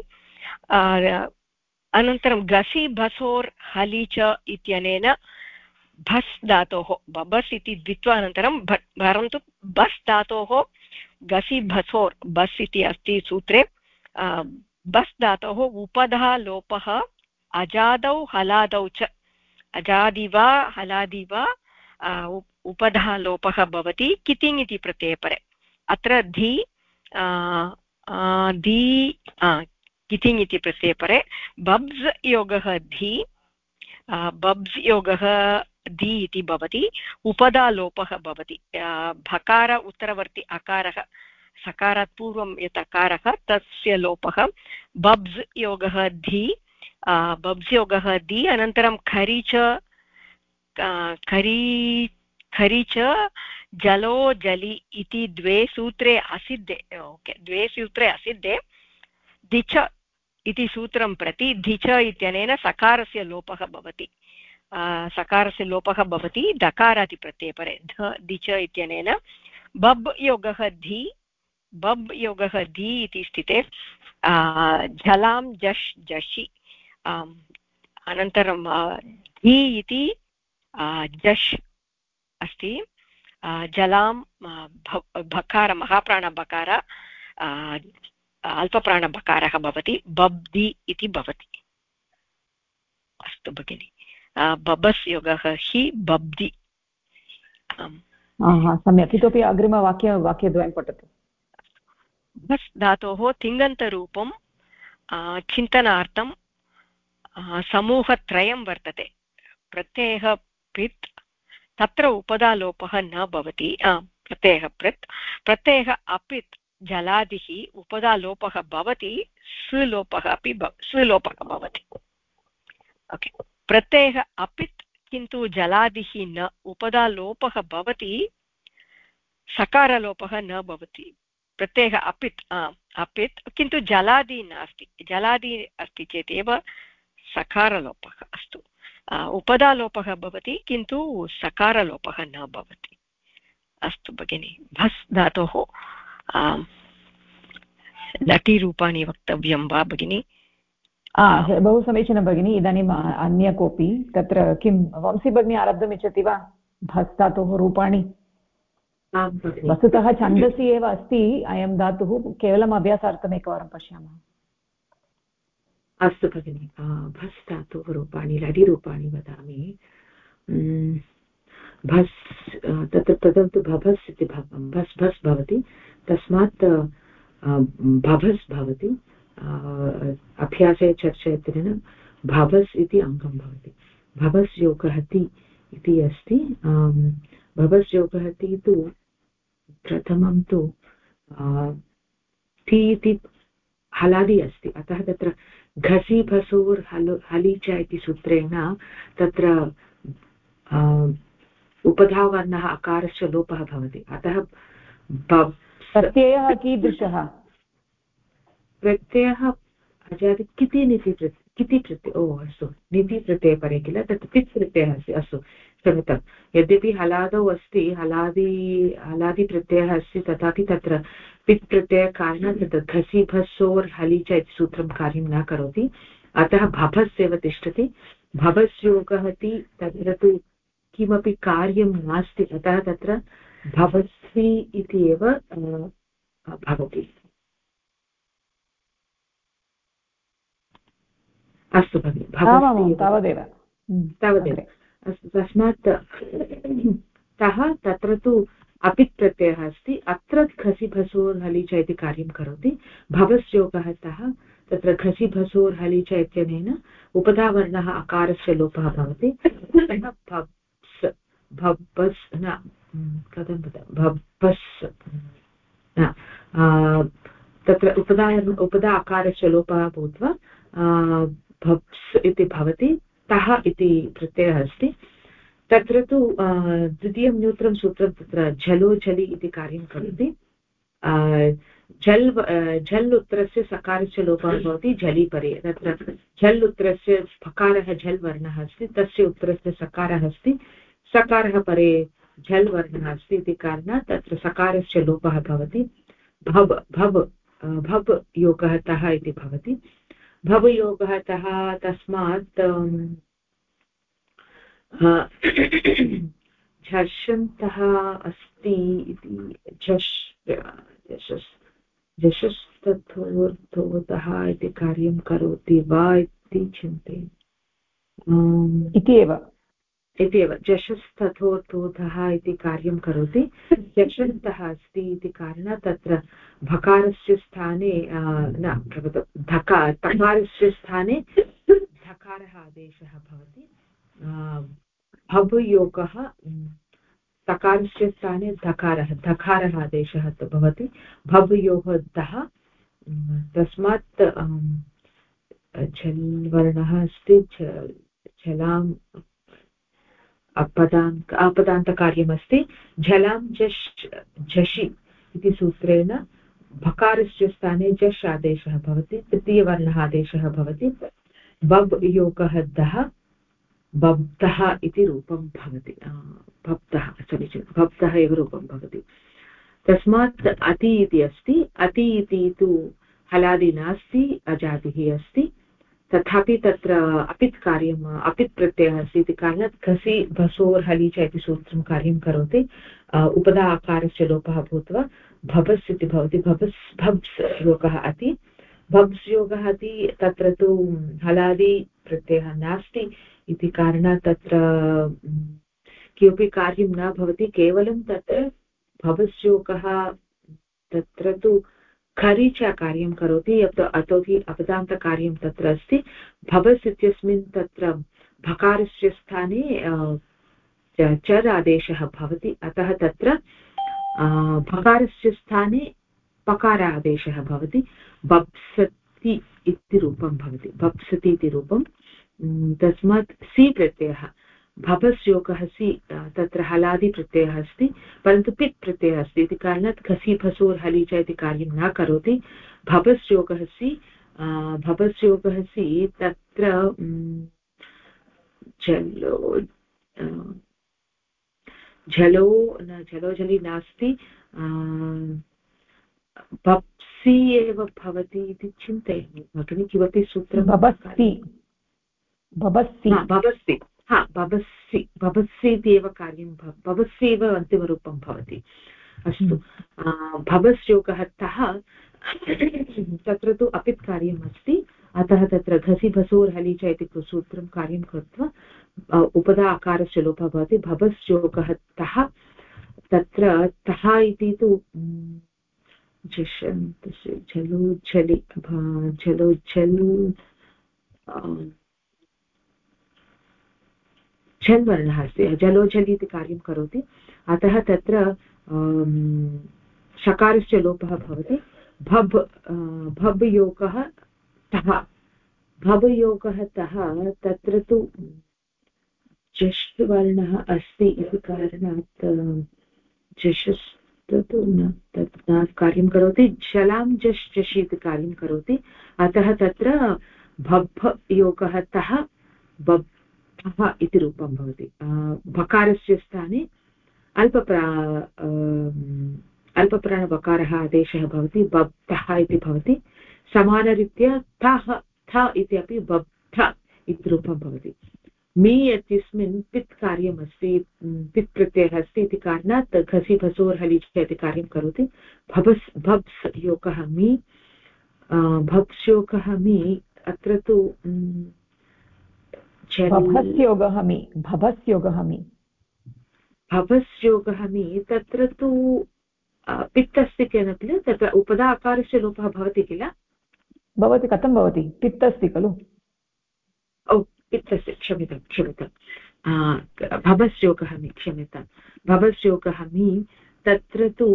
अनन्तरं गसि भसोर् हलि च इत्यनेन भस् धातोः बबस् इति द्वित्वानन्तरं परन्तु बस् धातोः गसि भसोर् बस् इति अस्ति सूत्रे बस् धातोः उपधा लोपः अजादौ हलादौ च अजादि वा हलादि वा उपधा लोपः भवति कितिङ् इति प्रत्ययपरे अत्र धी कितिङ् इति प्रत्ययपरे बब्स् योगः धी बब्स् योगः धी इति भवति उपधा लोपः भवति भकार उत्तरवर्ति अकारः सकारात् पूर्वं यत् अकारः तस्य लोपः बब्स् योगः धी बब्स् योगः धी अनन्तरं खरि च जलो जलि इति द्वे सूत्रे असिद्धे द्वे सूत्रे असिद्धे दिच इति सूत्रं प्रति धिच इत्यनेन सकारस्य लोपः भवति सकारस्य लोपः भवति दकारादि प्रत्ययपरे ध दिच इत्यनेन बब् योगः धी बब् योगः धी इति स्थिते झलां जश् जषि अनन्तरं धी इति जश् अस्ति जलां भकार महाप्राणबकार अल्पप्राणबकारः भवति बब्दि इति भवति अस्तु भगिनि बबस् योगः हि बब्दि सम्यक् इतोपि वाक्यद्वयं पठतु बस् धातोः तिङन्तरूपं चिन्तनार्थं समूहत्रयं वर्तते प्रत्ययः पित् तत्र उपधालोपः न भवति प्रत्ययः पृत् प्रत्ययः अपित् जलादिः उपधालोपः भवति सुलोपः अपि सुलोपः भवति ओके प्रत्ययः अपित् किन्तु जलादिः न उपधालोपः भवति सकारलोपः न भवति प्रत्ययः अपित् अपित् किन्तु जलादि नास्ति जलादि अस्ति चेत् एव सकारलोपः अस्तु उपधालोपः भवति किन्तु सकारलोपः न भवति अस्तु भगिनि भस् धातोः लटिरूपाणि वक्तव्यं वा भगिनि बहु समीचीनं भगिनि इदानीम् अन्य कोऽपि तत्र किं वंशी भगिनी आरब्धुम् इच्छति वा भस् धातोः रूपाणि वस्तुतः छन्दसि एव अस्ति अयं धातुः केवलम् अभ्यासार्थम् एकवारं पश्यामः अस्तु भगिनि भस् धातोः रूपाणि लडिरूपाणि वदामि भस् तत्र प्रथमं तु भभस् इति भस् भस् भवति तस्मात् भभस् भवति अभ्यासे चर्चयतेन भवस् इति अङ्गं भवति भवस् योगः ति इति अस्ति भवस् योगः ति तु प्रथमं तु ति इति हलादि अस्ति अतः तत्र घसि भसोर् हलि च इति सूत्रेण तत्र उपधावर्णः अकारस्य लोपः भवति अतः प्रत्ययः कीदृशः प्रत्ययः अजादि किति प्रत्यय अस्तु निति प्रत्ययपरे किल तत् पित् प्रत्ययः अस्ति अस्तु क्षम्यतां यद्यपि हलादौ अस्ति हलादि प्रत्ययः अस्ति तथापि तत्र पित् प्रत्ययकारणात् तत् घसि भसोर् हलि च इति सूत्रं कार्यं न करोति अतः भभस् एव तिष्ठति भभस् योगः ति तत्र तु किमपि कार्यं नास्ति अतः तत्र भवस्ति इति एव भवति अस्तु भगिनि तावदेव अस्तु तस्मात् तत्र तु अपित् प्रत्ययः अस्ति अत्र घसि भसोर् हलि च इति कार्यं करोति भवस् योगः तत्र घसि भसोर् हलि च इत्यनेन उपधावर्णः अकारस्य लोपः भवति भवस् न कथं भवस् तत्र उपधा अकारस्य लोपः भूत्वा भप्स् इति भवति तः इति प्रत्ययः अस्ति तत्र तु द्वितीयं न्यूत्रं सूत्रं तत्र झलो झलि इति कार्यं करोति झल् उत्तरस्य सकारस्य लोपः भवति झलि परे तत्र झल् उत्तरस्य फकारः झल् वर्णः अस्ति तस्य उत्तरस्य सकारः अस्ति सकारः परे झल् वर्णः अस्ति इति कारणात् तत्र सकारस्य लोपः भवति भव भब् योगः तः इति भवति भब् योगः तः तस्मात् झषन्तः अस्ति इति झषस्तथोर्थोतः इति कार्यं करोति वा इति चिन्तयन् इति एव झषस्तथोर्थोतः इति कार्यं करोति झषन्तः अस्ति इति कारणात् तत्र भकारस्य स्थाने तकारस्य स्थाने धकारः आदेशः भवति भब् योगः तकारस्य स्थाने धकारः आदेशः भवति भब् योगः तस्मात् झल् वर्णः अस्ति झलाम् अपदान्तकार्यमस्ति झलां झषि इति सूत्रेण भकारस्य स्थाने झष् आदेशः भवति तृतीयवर्णः आदेशः भवति बब् योगः दः बब्धः इति रूपं भवति बब्धः समीचीनं बब्धः एव रूपं भवति तस्मात् अति इति अस्ति अति इति तु हलादि नास्ति अजादिः अस्ति तथापि तत्र अपित् कार्यम् अपित् प्रत्ययः अस्ति इति कारणात् खसि भसोर् हलि च इति सूत्रं कार्यं करोति उपदा आकारस्य लोपः भूत्वा भबस् इति भवति भब्स् योगः अति भब्स् योगः अति तत्र तु हलादि प्रत्ययः नास्ति इति कारणात् तत्र किमपि कार्यं न भवति केवलं तत्र भबस् योगः तत्र तु खरि च कार्यं करोति अतोहि अपदान्तकार्यं तत्र अस्ति भबस् इत्यस्मिन् तत्र भकारस्य स्थाने चर् आदेशः भवति अतः तत्र भकारस्य स्थाने पकार आदेशः भवति बप्सति इति रूपं भवति बप्सति इति रूपं तस्मात् सि प्रत्ययः भबस् योगः सि तत्र हलादि प्रत्ययः अस्ति परन्तु पित् प्रत्ययः अस्ति इति कारणात् खसि भसोर् हलि च इति कार्यं न करोति भबस् योगः सि तत्र झलोझलि नास्ति बप्सि एव भवति इति चिन्तयामि भगिनि किमपि सूत्रं भबस्सि इति एव कार्यं भबस्सि एव अन्तिमरूपं भवति अस्तु भबस् योगः तः तत्र तु अपित् कार्यम् अस्ति अतः तत्र घसि भसोर् हलि च इति सूत्रं कार्यं कृत्वा उपदा आकारस्य लोपः भवति भबस् योगः तः तत्र तः इति तु झलोझलि झल् वर्णः अस्ति जलोझलि इति कार्यं करोति अतः तत्र शकारस्य लोपः भवति भब् योगः तः तत्र तु झष् वर्णः अस्ति इति कारणात् झषस्तु न तत् न कार्यं करोति झलां झषि इति कार्यं करोति अतः तत्र भब् योगः तः बब्धः इति रूपं भवति भकारस्य स्थाने अल्पप्राणवकारः आदेशः भवति बब्धः इति भवति समानरीत्या थ इति अपि बब्ध इति रूपं भवति मी इत्यस्मिन् पित् कार्यमस्ति पित् प्रत्ययः अस्ति इति कारणात् घसि भसोर् हलि च इति कार्यं करोति भब्स् योगः मी भब्स् योगः मी अत्र तु भबस् योगः मी तत्र तु पित् अस्ति किल तत्र उपदा आकारस्य लोपः भवति किल भवति कथं भवति पित् अस्ति खलु पित् अस्ति क्षम्यतां भबस् योगः मी क्षम्यतां भबस् योगः मी तत्र तु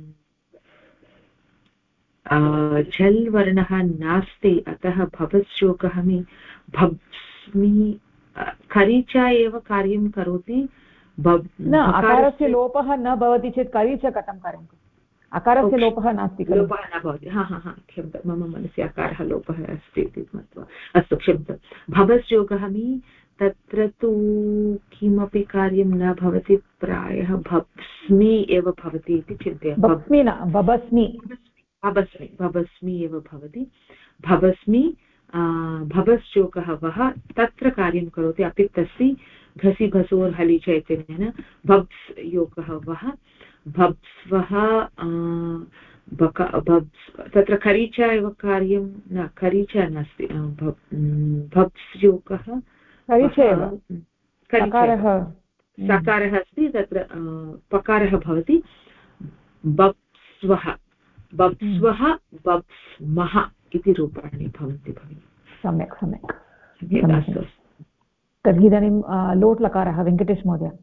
झल् वर्णः नास्ति अतः भबस् योगः मी भब्स्मि खरीचा एव कार्यं करोति न अकारस्य लोपः न भवति चेत् करीच कथं कार्यं अकारस्य लोपः नास्ति लोपः न भवति क्षम्यतां मम मनसि अकारः लोपः अस्ति इति मत्वा अस्तु क्षम्यतां भबस् योगः मी तत्र तु किमपि कार्यं न भवति प्रायः भब्स्मि एव भवति इति चिन्तयामि भवस्मि एव भवति भवस्मि भवश्चोकः वः तत्र कार्यं करोति अपित्तस्ति घसि घसोर् हलि च इत्यनेन भब्स् योगः वः भब्स्वः तत्र खरीच एव कार्यं न खरीच नास्ति भब्स् योगः सकारः अस्ति तत्र पकारः भवति बप्स्वः बप्स्मः इति रूपाणि भवन्ति भगिनि सम्यक् सम्यक् तर्हि इदानीं लोट् लकारः वेङ्कटेश महोदय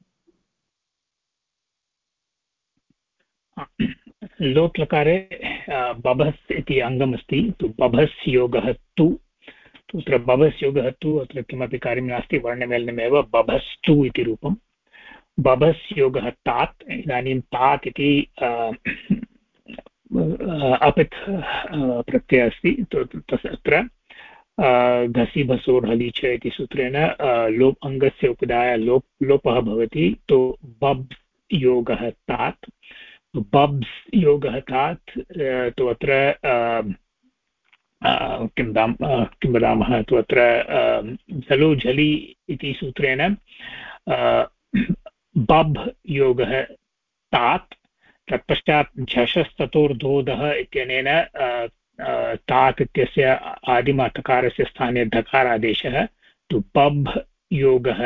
लोट् लकारे बभस् इति अङ्गमस्ति तु बभस् योगः तु तत्र बभस् योगः तु अत्र किमपि कार्यं नास्ति वर्णमेलनमेव बभस्तु इति रूपं बभस् योगः तात् इदानीं तात् इति अपित् प्रत्ययः अस्ति तत्र घसि भसोर् हलि च इति सूत्रेण लोप् अङ्गस्य उपधाय लोपः भवति तो बब् योगः तात् बब्स् योगः तात् तु अत्र किं वदामः तु अत्र झलो झलि इति सूत्रेण बब् योगः तात् तत्पश्चात् झषस्ततोर्धोधः इत्यनेन तात् इत्यस्य आदिमतकारस्य स्थाने धकारादेशः तु बब् योगः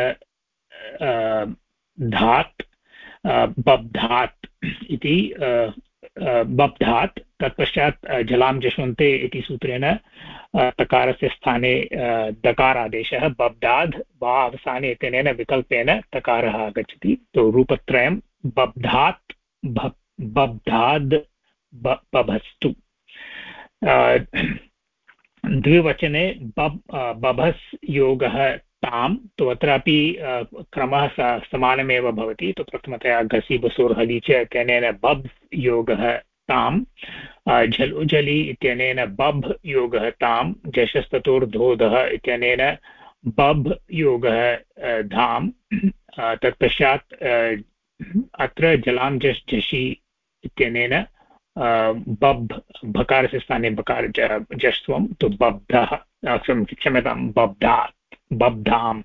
धात् बब्धात् इति बब्धात् तत्पश्चात् जलां जश्वन्ते इति सूत्रेण तकारस्य स्थाने दकारादेशः बब्धाद् वा अवसाने इत्यनेन विकल्पेन तकारः आगच्छति तो रूपत्रयं बब्धात् बब्धाद् बभस्तु द्विवचने बभस् योगः तां तु अत्रापि क्रमः समानमेव भवति तु प्रथमतया घसि बसोर् हलि च इत्यनेन बब् योगः तां झलु झलि इत्यनेन बब् योगः तां झषस्ततोर्धोधः इत्यनेन बब् योगः धां तत्पश्चात् अत्र जलां झषि इत्यनेन बब् भकारस्य स्थाने बकार जस्त्वं तु बब्धः क्षम्यतां बब्धाम्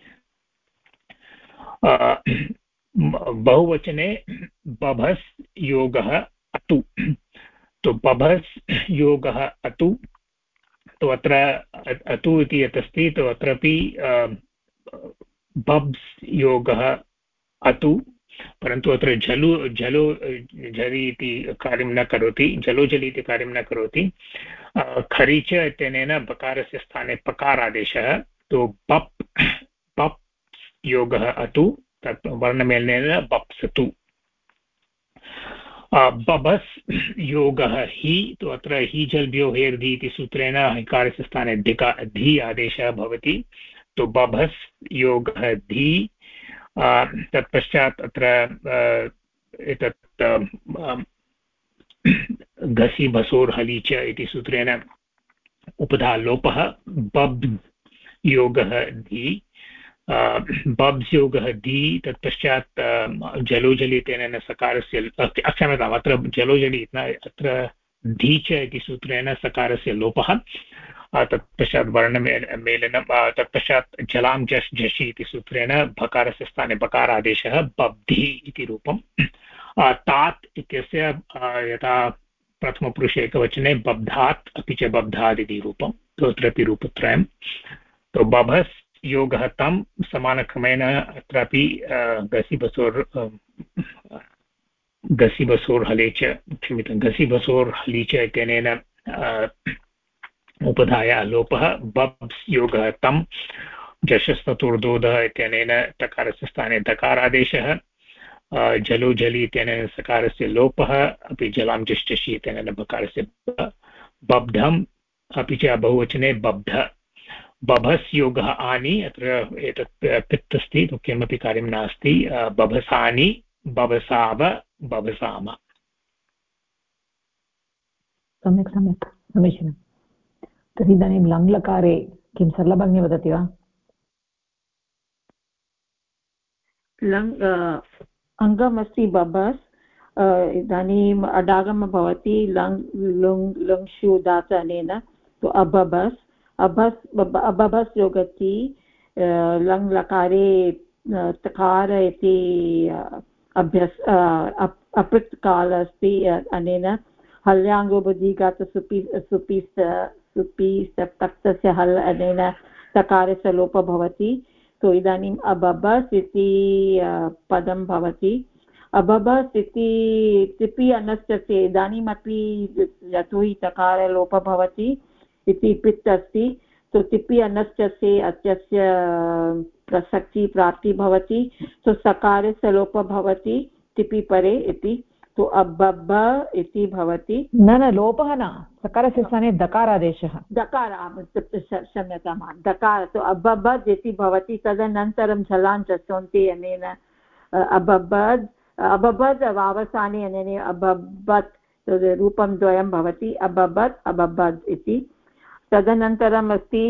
बहुवचने बभस् योगः अतु तो बभस् योगः अतु तो अत्र अतु इति यत् अस्ति तो अत्रापि बब्स् योगः अतु परन्तु अत्र झलि इति कार्यं न करोति झलोझलि इति कार्यं न करोति खरीच इत्यनेन बकारस्य स्थाने पकारादेशः तो बप् योगः अतु तत् वर्णमेलनेन बप्सतु बभस् योगः हि तो अत्र हि जल्भ्यो हेर्धि इति सूत्रेण हकारस्य स्थाने धी आदेशः भवति तो बभस् योगः धी तत्पश्चात् अत्र एतत् घसि भसोर् हलि च इति सूत्रेण उपधा लोपः बब् योगः धी बब्स् योगः धी तत्पश्चात् जलोजलि तेन सकारस्य क्षम्यताम् अत्र जलोजलि अत्र धी च इति सूत्रेण सकारस्य लोपः तत्पश्चात् वर्णमेलनं तत्पश्चात् जलां झषि इति सूत्रेण भकारस्य स्थाने बकारादेशः बब्धि इति रूपं तात् इत्यस्य यथा प्रथमपुरुषे एकवचने बब्धात् अपि च बब्धाद् इति रूपं तत्रापि रूपत्रयं तो बभस् योगः तं समानक्रमेण अत्रापि घसि बसोर् हले च क्षम्यतां घसि बसोर् हलि च इत्यनेन उपधाय लोपः बब्स् योगः तं झषस्ततोर्धोधः इत्यनेन तकारस्य स्थाने दकारादेशः झलो झलि इत्यनेन सकारस्य लोपः अपि जलां झषि इत्यनेन बकारस्य बब्धम् अपि च बहुवचने बब्ध बभस् योगः आनि अत्र एतत् पित् अस्ति तु किमपि कार्यं नास्ति बभसानि बभसाव बभसाम सम्यक् सम्यक् समीचीनं तर्हि इदानीं लङ्लकारे किं सरलभगिनी वदति वा लङ् अङ्गमस्ति बभस् इदानीम् अडागम भवति लङ् लुङ् लुङ्क्षु धातु अनेन तु अबभस् अबभस् योगति लङ् लकारे तकार इति अभ्यस् अपृक् काल अस्ति अनेन हल्याङ्गोबुद्धिघात सुपि तक्तस्य हल् अनेन तकारस्य लोपः भवति तो इदानीम् अबबस् इति पदं भवति अबबस् इति तिपि अनस्तस्य इदानीमपि यतोहि तकारलोपः भवति इति पित् अस्ति तो तिपि अनस्तस्य अत्यस्य प्रसक्ति प्राप्ति भवति तो सकारस्य लोपः भवति तिपि परे इति तो अबब इति भवति न लोपः न सकारस्य स्थाने दकारादेशः क्षम्यतां दकार तो अबबद् इति भवति तदनन्तरं झलाञ्च सोन्ति अनेन अबबद् अवसाने अनेन अबबत् रूपं द्वयं भवति अबबद् इति तदनन्तरम् अस्ति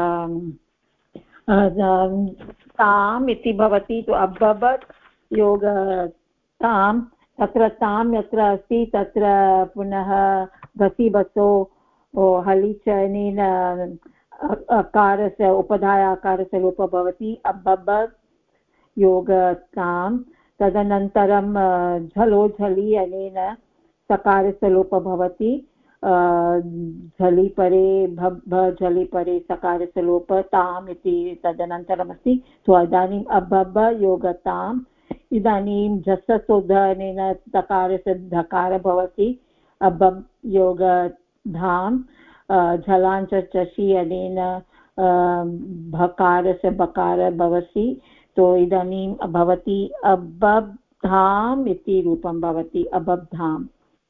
ताम् इति भवति तो अबबत् योग ताम् तत्र ताम् यत्र अस्ति तत्र पुनः घसि बसो हलि च अनेन अकारस्य उपधाय आकारस्य लोपः भवति अबबत् योग ताम् तदनन्तरं झलो झलि अनेन सकारस्य लोपः भवति झलि परे भब झलि परे सकारस्य लोपः ताम् इति तदनन्तरमस्ति तो इदानीम् अबब योगताम् इदानीं झससोधनेन तकारस्य धकार भवति अबब योग धाम् झलाञ्च चषि अनेन भकारस्य बकार भवति तो इदानीं भवति अबब्धाम् इति रूपं भवति अबब्धाम्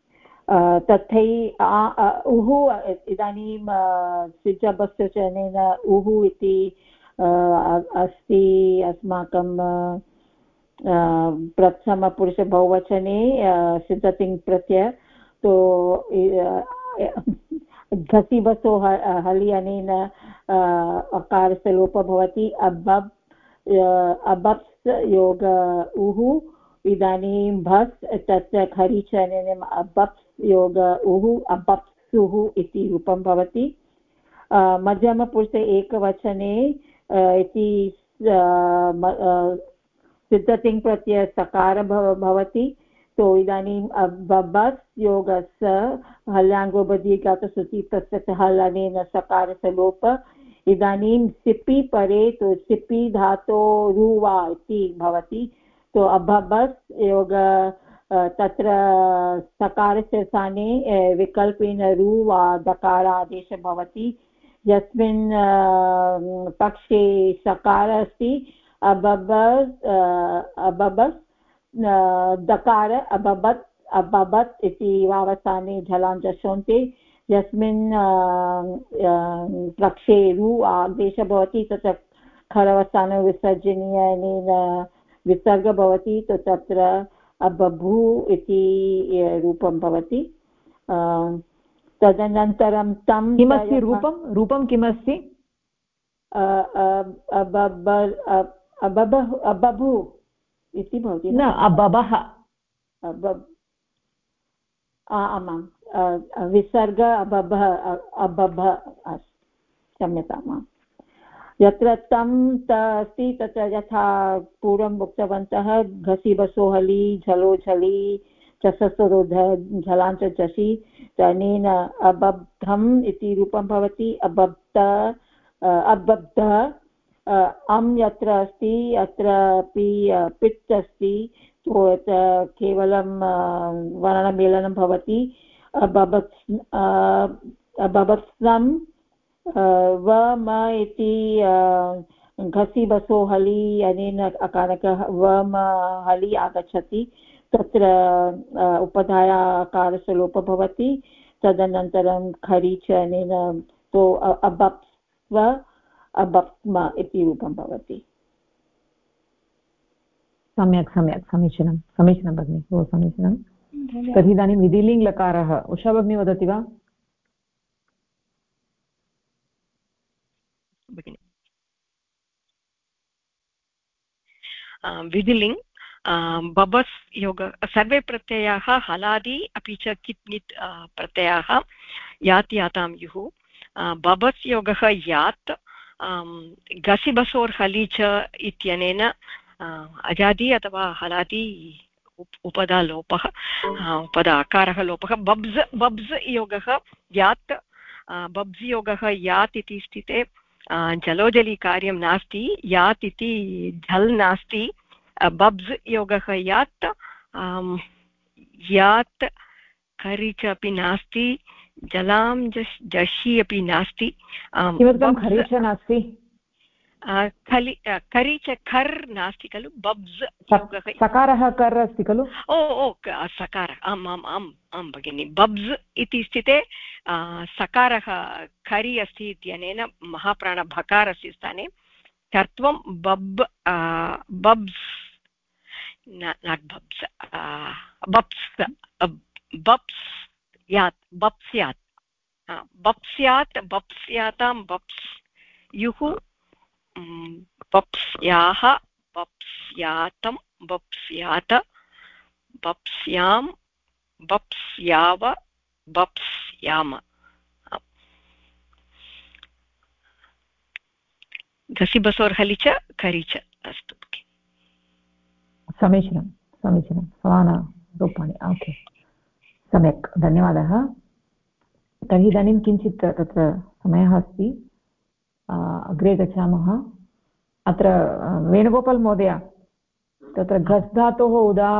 तथै उः इदानीं सिजबस्य चनेन उः इति अस्ति अस्माकं प्रथमपुरुषबहुवचने सिद्धतिङ् प्रत्यय तो घसि बसो हलि अनेन अकारस्य लोपः भवति अबप्स् योग उः इदानीं भस् तस्य खरीच अनेन अबप्स् योग उः अबप्सुः इति रूपं भवति मध्यमपुरुषे एकवचने इति सिद्धतिङ् प्रत्यय सकार भवति तो इदानीम् अबबस् योगस्य हल्याङ्गो बदीघातसुति तस्य हल् अनेन सकारस्य लोप इदानीं सिपि परे तो सिपि धातो रुवा इति भवति तो अबबस् योग तत्र सकारस्य स्थाने विकल्पेन रुवा दकारादेशः भवति यस्मिन् पक्षे सकार अस्ति अबबस् दकार अबबत् इति वावसाने झलाञ्जशोन्ते यस्मिन् पक्षे रु आदेशः भवति तत्र खरवसाने विसर्जनीयनेन विसर्ग भवति तो तत्र अबभू इति रूपं भवति तदनन्तरं तं किमस्ति रूपं किमस्ति अबभु इति भवति न अबबः आमां विसर्ग अबभ क्षम्यताम् यत्र तं अस्ति तत्र यथा पूर्वम् उक्तवन्तः घसि बसो हलि झलो झलि चससरो झलाञ्च झसि अनेन अबब्धम् इति रूपं भवति अबब्ध अम् यत्र अस्ति अत्रापि पित् अस्ति तो केवलं वर्णमेलनं भवति अबबत्स्नं वम इति घसि बसो हलि अनेन अकारकः वम हलि आगच्छति तत्र उपधाया अकारस्य लोपः भवति तदनन्तरं खरीच अनेन तो अबप्स्व अबप्स्म इति रूपं भवति सम्यक् समीचीनं भगिनि बहु समीचीनं तर्हि इदानीं विधिलिङ्ग्लकारः उषा भगिनी वदति वा विधिलिङ्ग् बबस् योग सर्वे प्रत्ययाः हलादि अपि च कित् नित् प्रत्ययाः यात् यातां युः बबस् योगः यात् गसिबसोर् हलि च इत्यनेन अजादि अथवा हलादि उपदा लोपः उपदा अकारः लोपः बब्स् योगः यात् बब्स् योगः यात् इति स्थिते जलोजली कार्यं नास्ति यात् इति झल् नास्ति बब्स् योगः यात् यात् खरीच अपि नास्ति जलां जषि अपि नास्ति किमर्थं खरीच नास्ति करीच खर् नास्ति खलु बब्स् सकारः कर् अस्ति खलु ओ सकारः आम् आम् आम् आं भगिनि बब्स् इति स्थिते सकारः खरि अस्ति इत्यनेन महाप्राणभकारस्य स्थाने कर्त्वं बब्स् नाट् बब्स् बप्स् यात् बप्स्यातां बप्स् युः बप्स्याः बप्स्यातं बप्स्यात बप्स्यां बप्स्याव बप्स्याम घसिबसोर् हलि च खरि च अस्तु समीचीनं समीचीनं समानरूपाणि ओके सम्यक् धन्यवादः तर्हि इदानीं किञ्चित् तत्र समयः अस्ति अग्रे गच्छामः अत्र वेणुगोपाल् महोदय तत्र घस् धातोः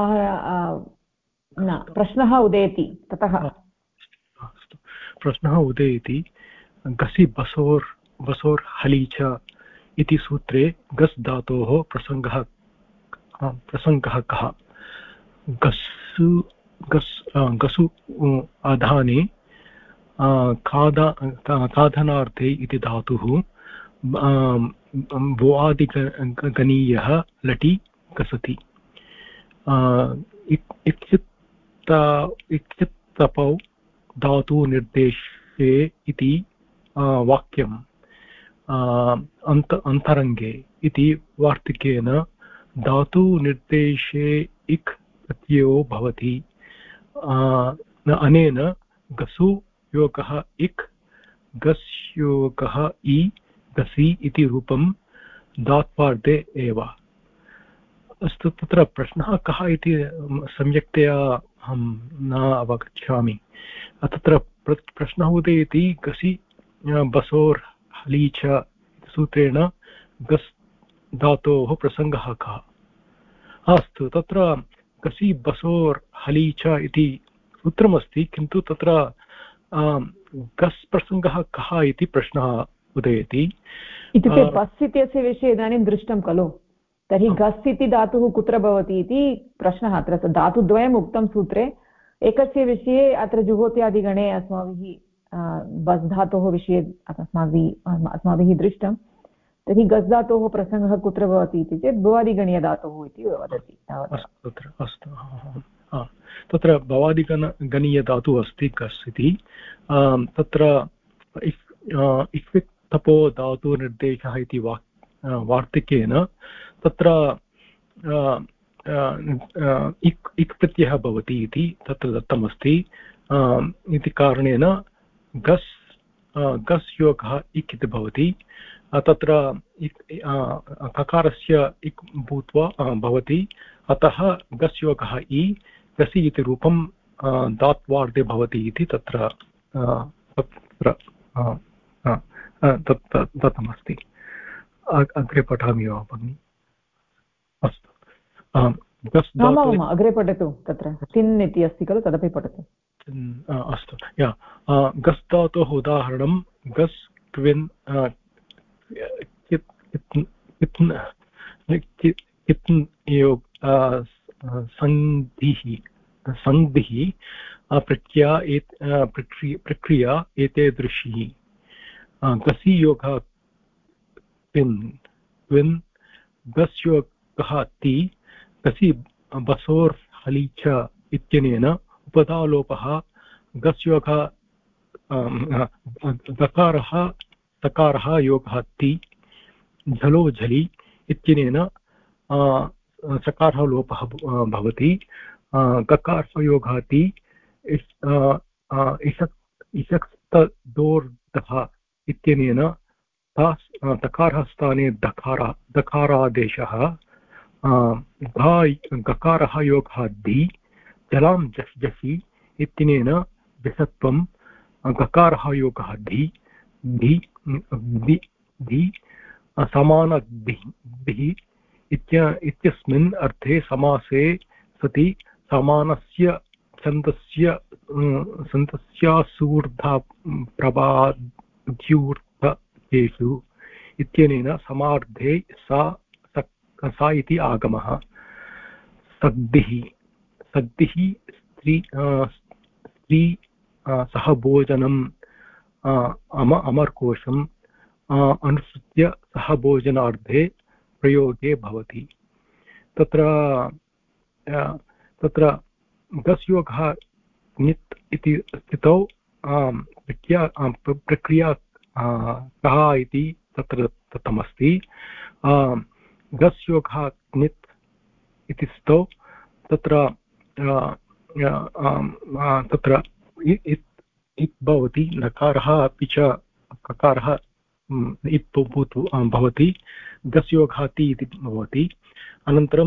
न प्रश्नः उदेति ततः प्रश्नः उदेति गसि बसोर् हलि च इति सूत्रे गस् धातोः प्रसङ्गः कः गसु आधाने खादनार्थे इति धातुः भुवादिगणीयः लटि गसति इत्युत्तपौ धातुनिर्देशे इति वाक्यम् अन्तरङ्गे इति वार्तिकेन धातुनिर्देशे इक् प्रत्ययो भवति अनेन गसु योगः इक् गस् योगः इ गसि इति रूपं धात्वार्थे एव अस्तु तत्र प्रश्नः कः इति सम्यक्तया अहं न अवगच्छामि तत्र प्रश्नः उदेति गसि बसोर् हलि च सूत्रेण गस् धातोः प्रसङ्गः कः अस्तु तत्र गसि बसोर् हलि च इति सूत्रमस्ति किन्तु तत्र गस् प्रसङ्गः कः इति प्रश्नः उदेति इत्युक्ते बस् इत्यस्य विषये इदानीं दृष्टं खलु तर्हि गस् इति धातुः कुत्र भवति इति प्रश्नः अत्र धातुद्वयम् उक्तं सूत्रे एकस्य विषये अत्र जुहोत्यादिगणे अस्माभिः बस् धातोः विषये अस्माभिः दृष्टं तर्हि गस् धातोः प्रसङ्गः कुत्र भवति इति चेत् भवादिगणीयधातुः इति वदति अस्तु तत्र भवादिगणीयधातुः अस्ति गस् इति तत्र इक्वित्तपो धातुनिर्देशः इति वार्तिकेन तत्र इक् प्रत्ययः भवति इति तत्र दत्तमस्ति इति कारणेन गस् योगः इक् इति भवति तत्र ककारस्य इक् भूत्वा भवति अतः गस् योगः इ गसि इति रूपं धात्वार्थे भवति इति तत्र दत्तमस्ति अग्रे पठामि वा भगिनि अस्तु अग्रे पठतु तत्र तिन् इति अस्ति खलु तदपि पठतु अस्तु गस् धातोः उदाहरणं गस् क्विन् सन्धिः प्रक्रिया एते दृश्यः गसि योगः क्विन् गस् योगः ति गसि बसोर् हलि च इत्यनेन उपधालोपः गस् योगः गकारः सकारः योगः ति झलो झलि इत्यनेन सकारः लोपः भवति गकारयोगाति इषक्तदोर्धः इत्यनेन तकारः स्थाने दकारादेशः गकारः योगः दि जलां जस् जसि इत्यनेन जसत्वं गकारः योगः धि धि धि धि समानधिः इत्यस्मिन् अर्थे समासे सति समानस्य छन्दस्यासूर्धप्रभाद्यूर्थेषु इत्यनेन समार्धे सा इति आगमः सग्धिः स्त्री सहभोजनम् अमरकोशम् अनुसृत्य सहभोजनार्थे प्रयोगे भवति। तत्र गस्योगः नित् इति स्थितौ प्रक्रिया कः इति तत्र दत्तमस्ति। गस्योगः नित् इति स्थितौ तत्र इत् भवति नकारः अपि च ककारः इत् भवति गस्योगः ति इति भवति। अनन्तरं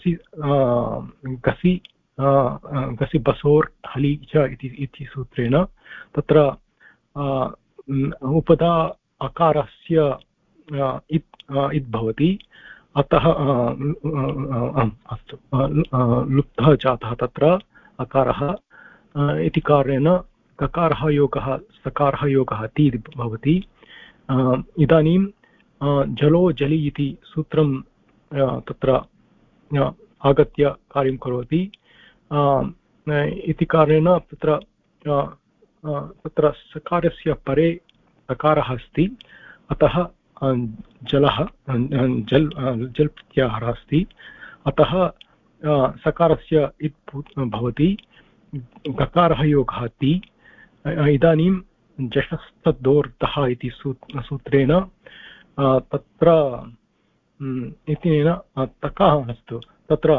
गसि बसोर् हलि च इति सूत्रेण तत्र उपदा अकारस्य इत् भवति अतः अस्तु लुप्तः जातः तत्र अकारः इति कारणेन ककारः योगः सकारः योगः ति भवति। इदानीं जलो जलि इति सूत्रं तत्र आगत्य कार्यं करोति इति कारणेन तत्र सकारस्य परे सकारः अस्ति अतः जलः जल् प्रत्याहारः अस्ति अतः सकारस्य इत् भवति गकारः योगः ति। इदानीं जषस्तदोर्धः इति सूत्रेण तत्र इत्यनेन तकः अस्तु तत्र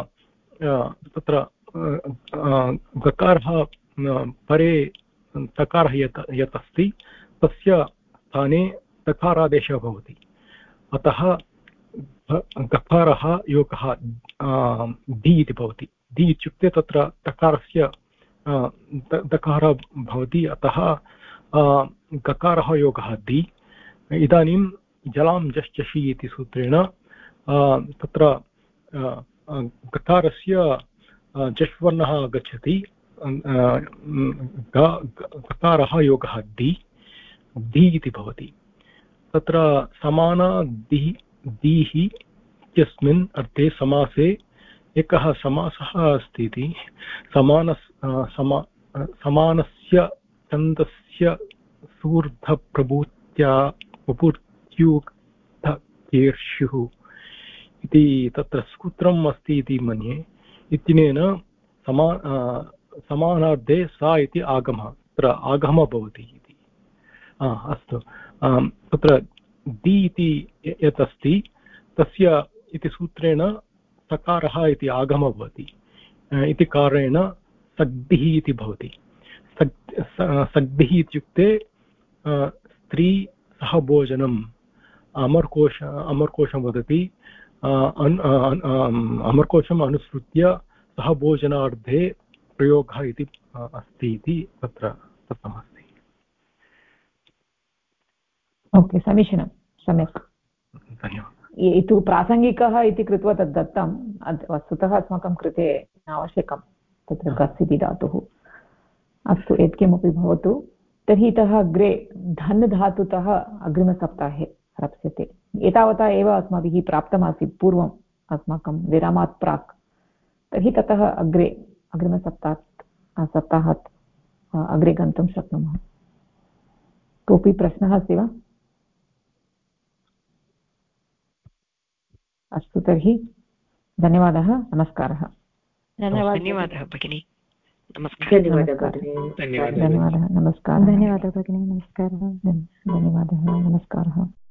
गकारः परे तकारः यत् अस्ति तस्य स्थाने तकारादेशः भवति अतः गकारः योगः दि इति भवति। दि इत्युक्ते तत्र तकारस्य दकारः भवति अतः गकारः योगः दि। इदानीं जलां जश् जषि इति सूत्रेण तत्र गकारस्य जश्वर्णः आगच्छति गकारः योगः दि दि इति भवति। तत्र समानादिः इत्यस्मिन् अर्थे समासे एकः समासः अस्ति इति समानस्य छन्दस्य सूर्धप्रभूत्युक्तकीर्षुः इति तत्र सूत्रम् अस्ति इति मन्ये। इत्यनेन समानार्धे सा इति आगमः तत्र आगमः भवति इति। अस्तु तत्र दि इति यत् अस्ति तस्य इति सूत्रेण सकारः इति आगमः भवति इति कारणेन सग्धिः इति भवति। सग्धिः इत्युक्ते स्त्री सहभोजनम् अमरकोशं वदति अमरकोशम् अनुसृत्य सहभोजनार्थे प्रयोगः इति अस्ति इति तत्र दत्तमस्ति। ओके समीचीनं सम्यक् धन्यवादः। इति प्रासङ्गिकः इति कृत्वा तद् दत्तं वस्तुतः अस्माकं कृते आवश्यकं तत्र गस् इति धातुः। अस्तु यत्किमपि भवतु तर्हि इतः अग्रे धन् धातुतः अग्रिमसप्ताहे आरप्स्यते। एतावता एव अस्माभिः प्राप्तमासीत् पूर्वम् अस्माकं विरामात् प्राक्। तर्हि ततः अग्रे सप्ताहात् अग्रे गन्तुं शक्नुमः। कोऽपि प्रश्नः अस्ति वा? अस्तु तर्हि धन्यवादः नमस्कारः। धन्यवादः भगिनी नमस्कारः। धन्यवादः नमस्कारः। धन्यवादः भगिनी नमस्कारः। धन्यवादः नमस्कारः।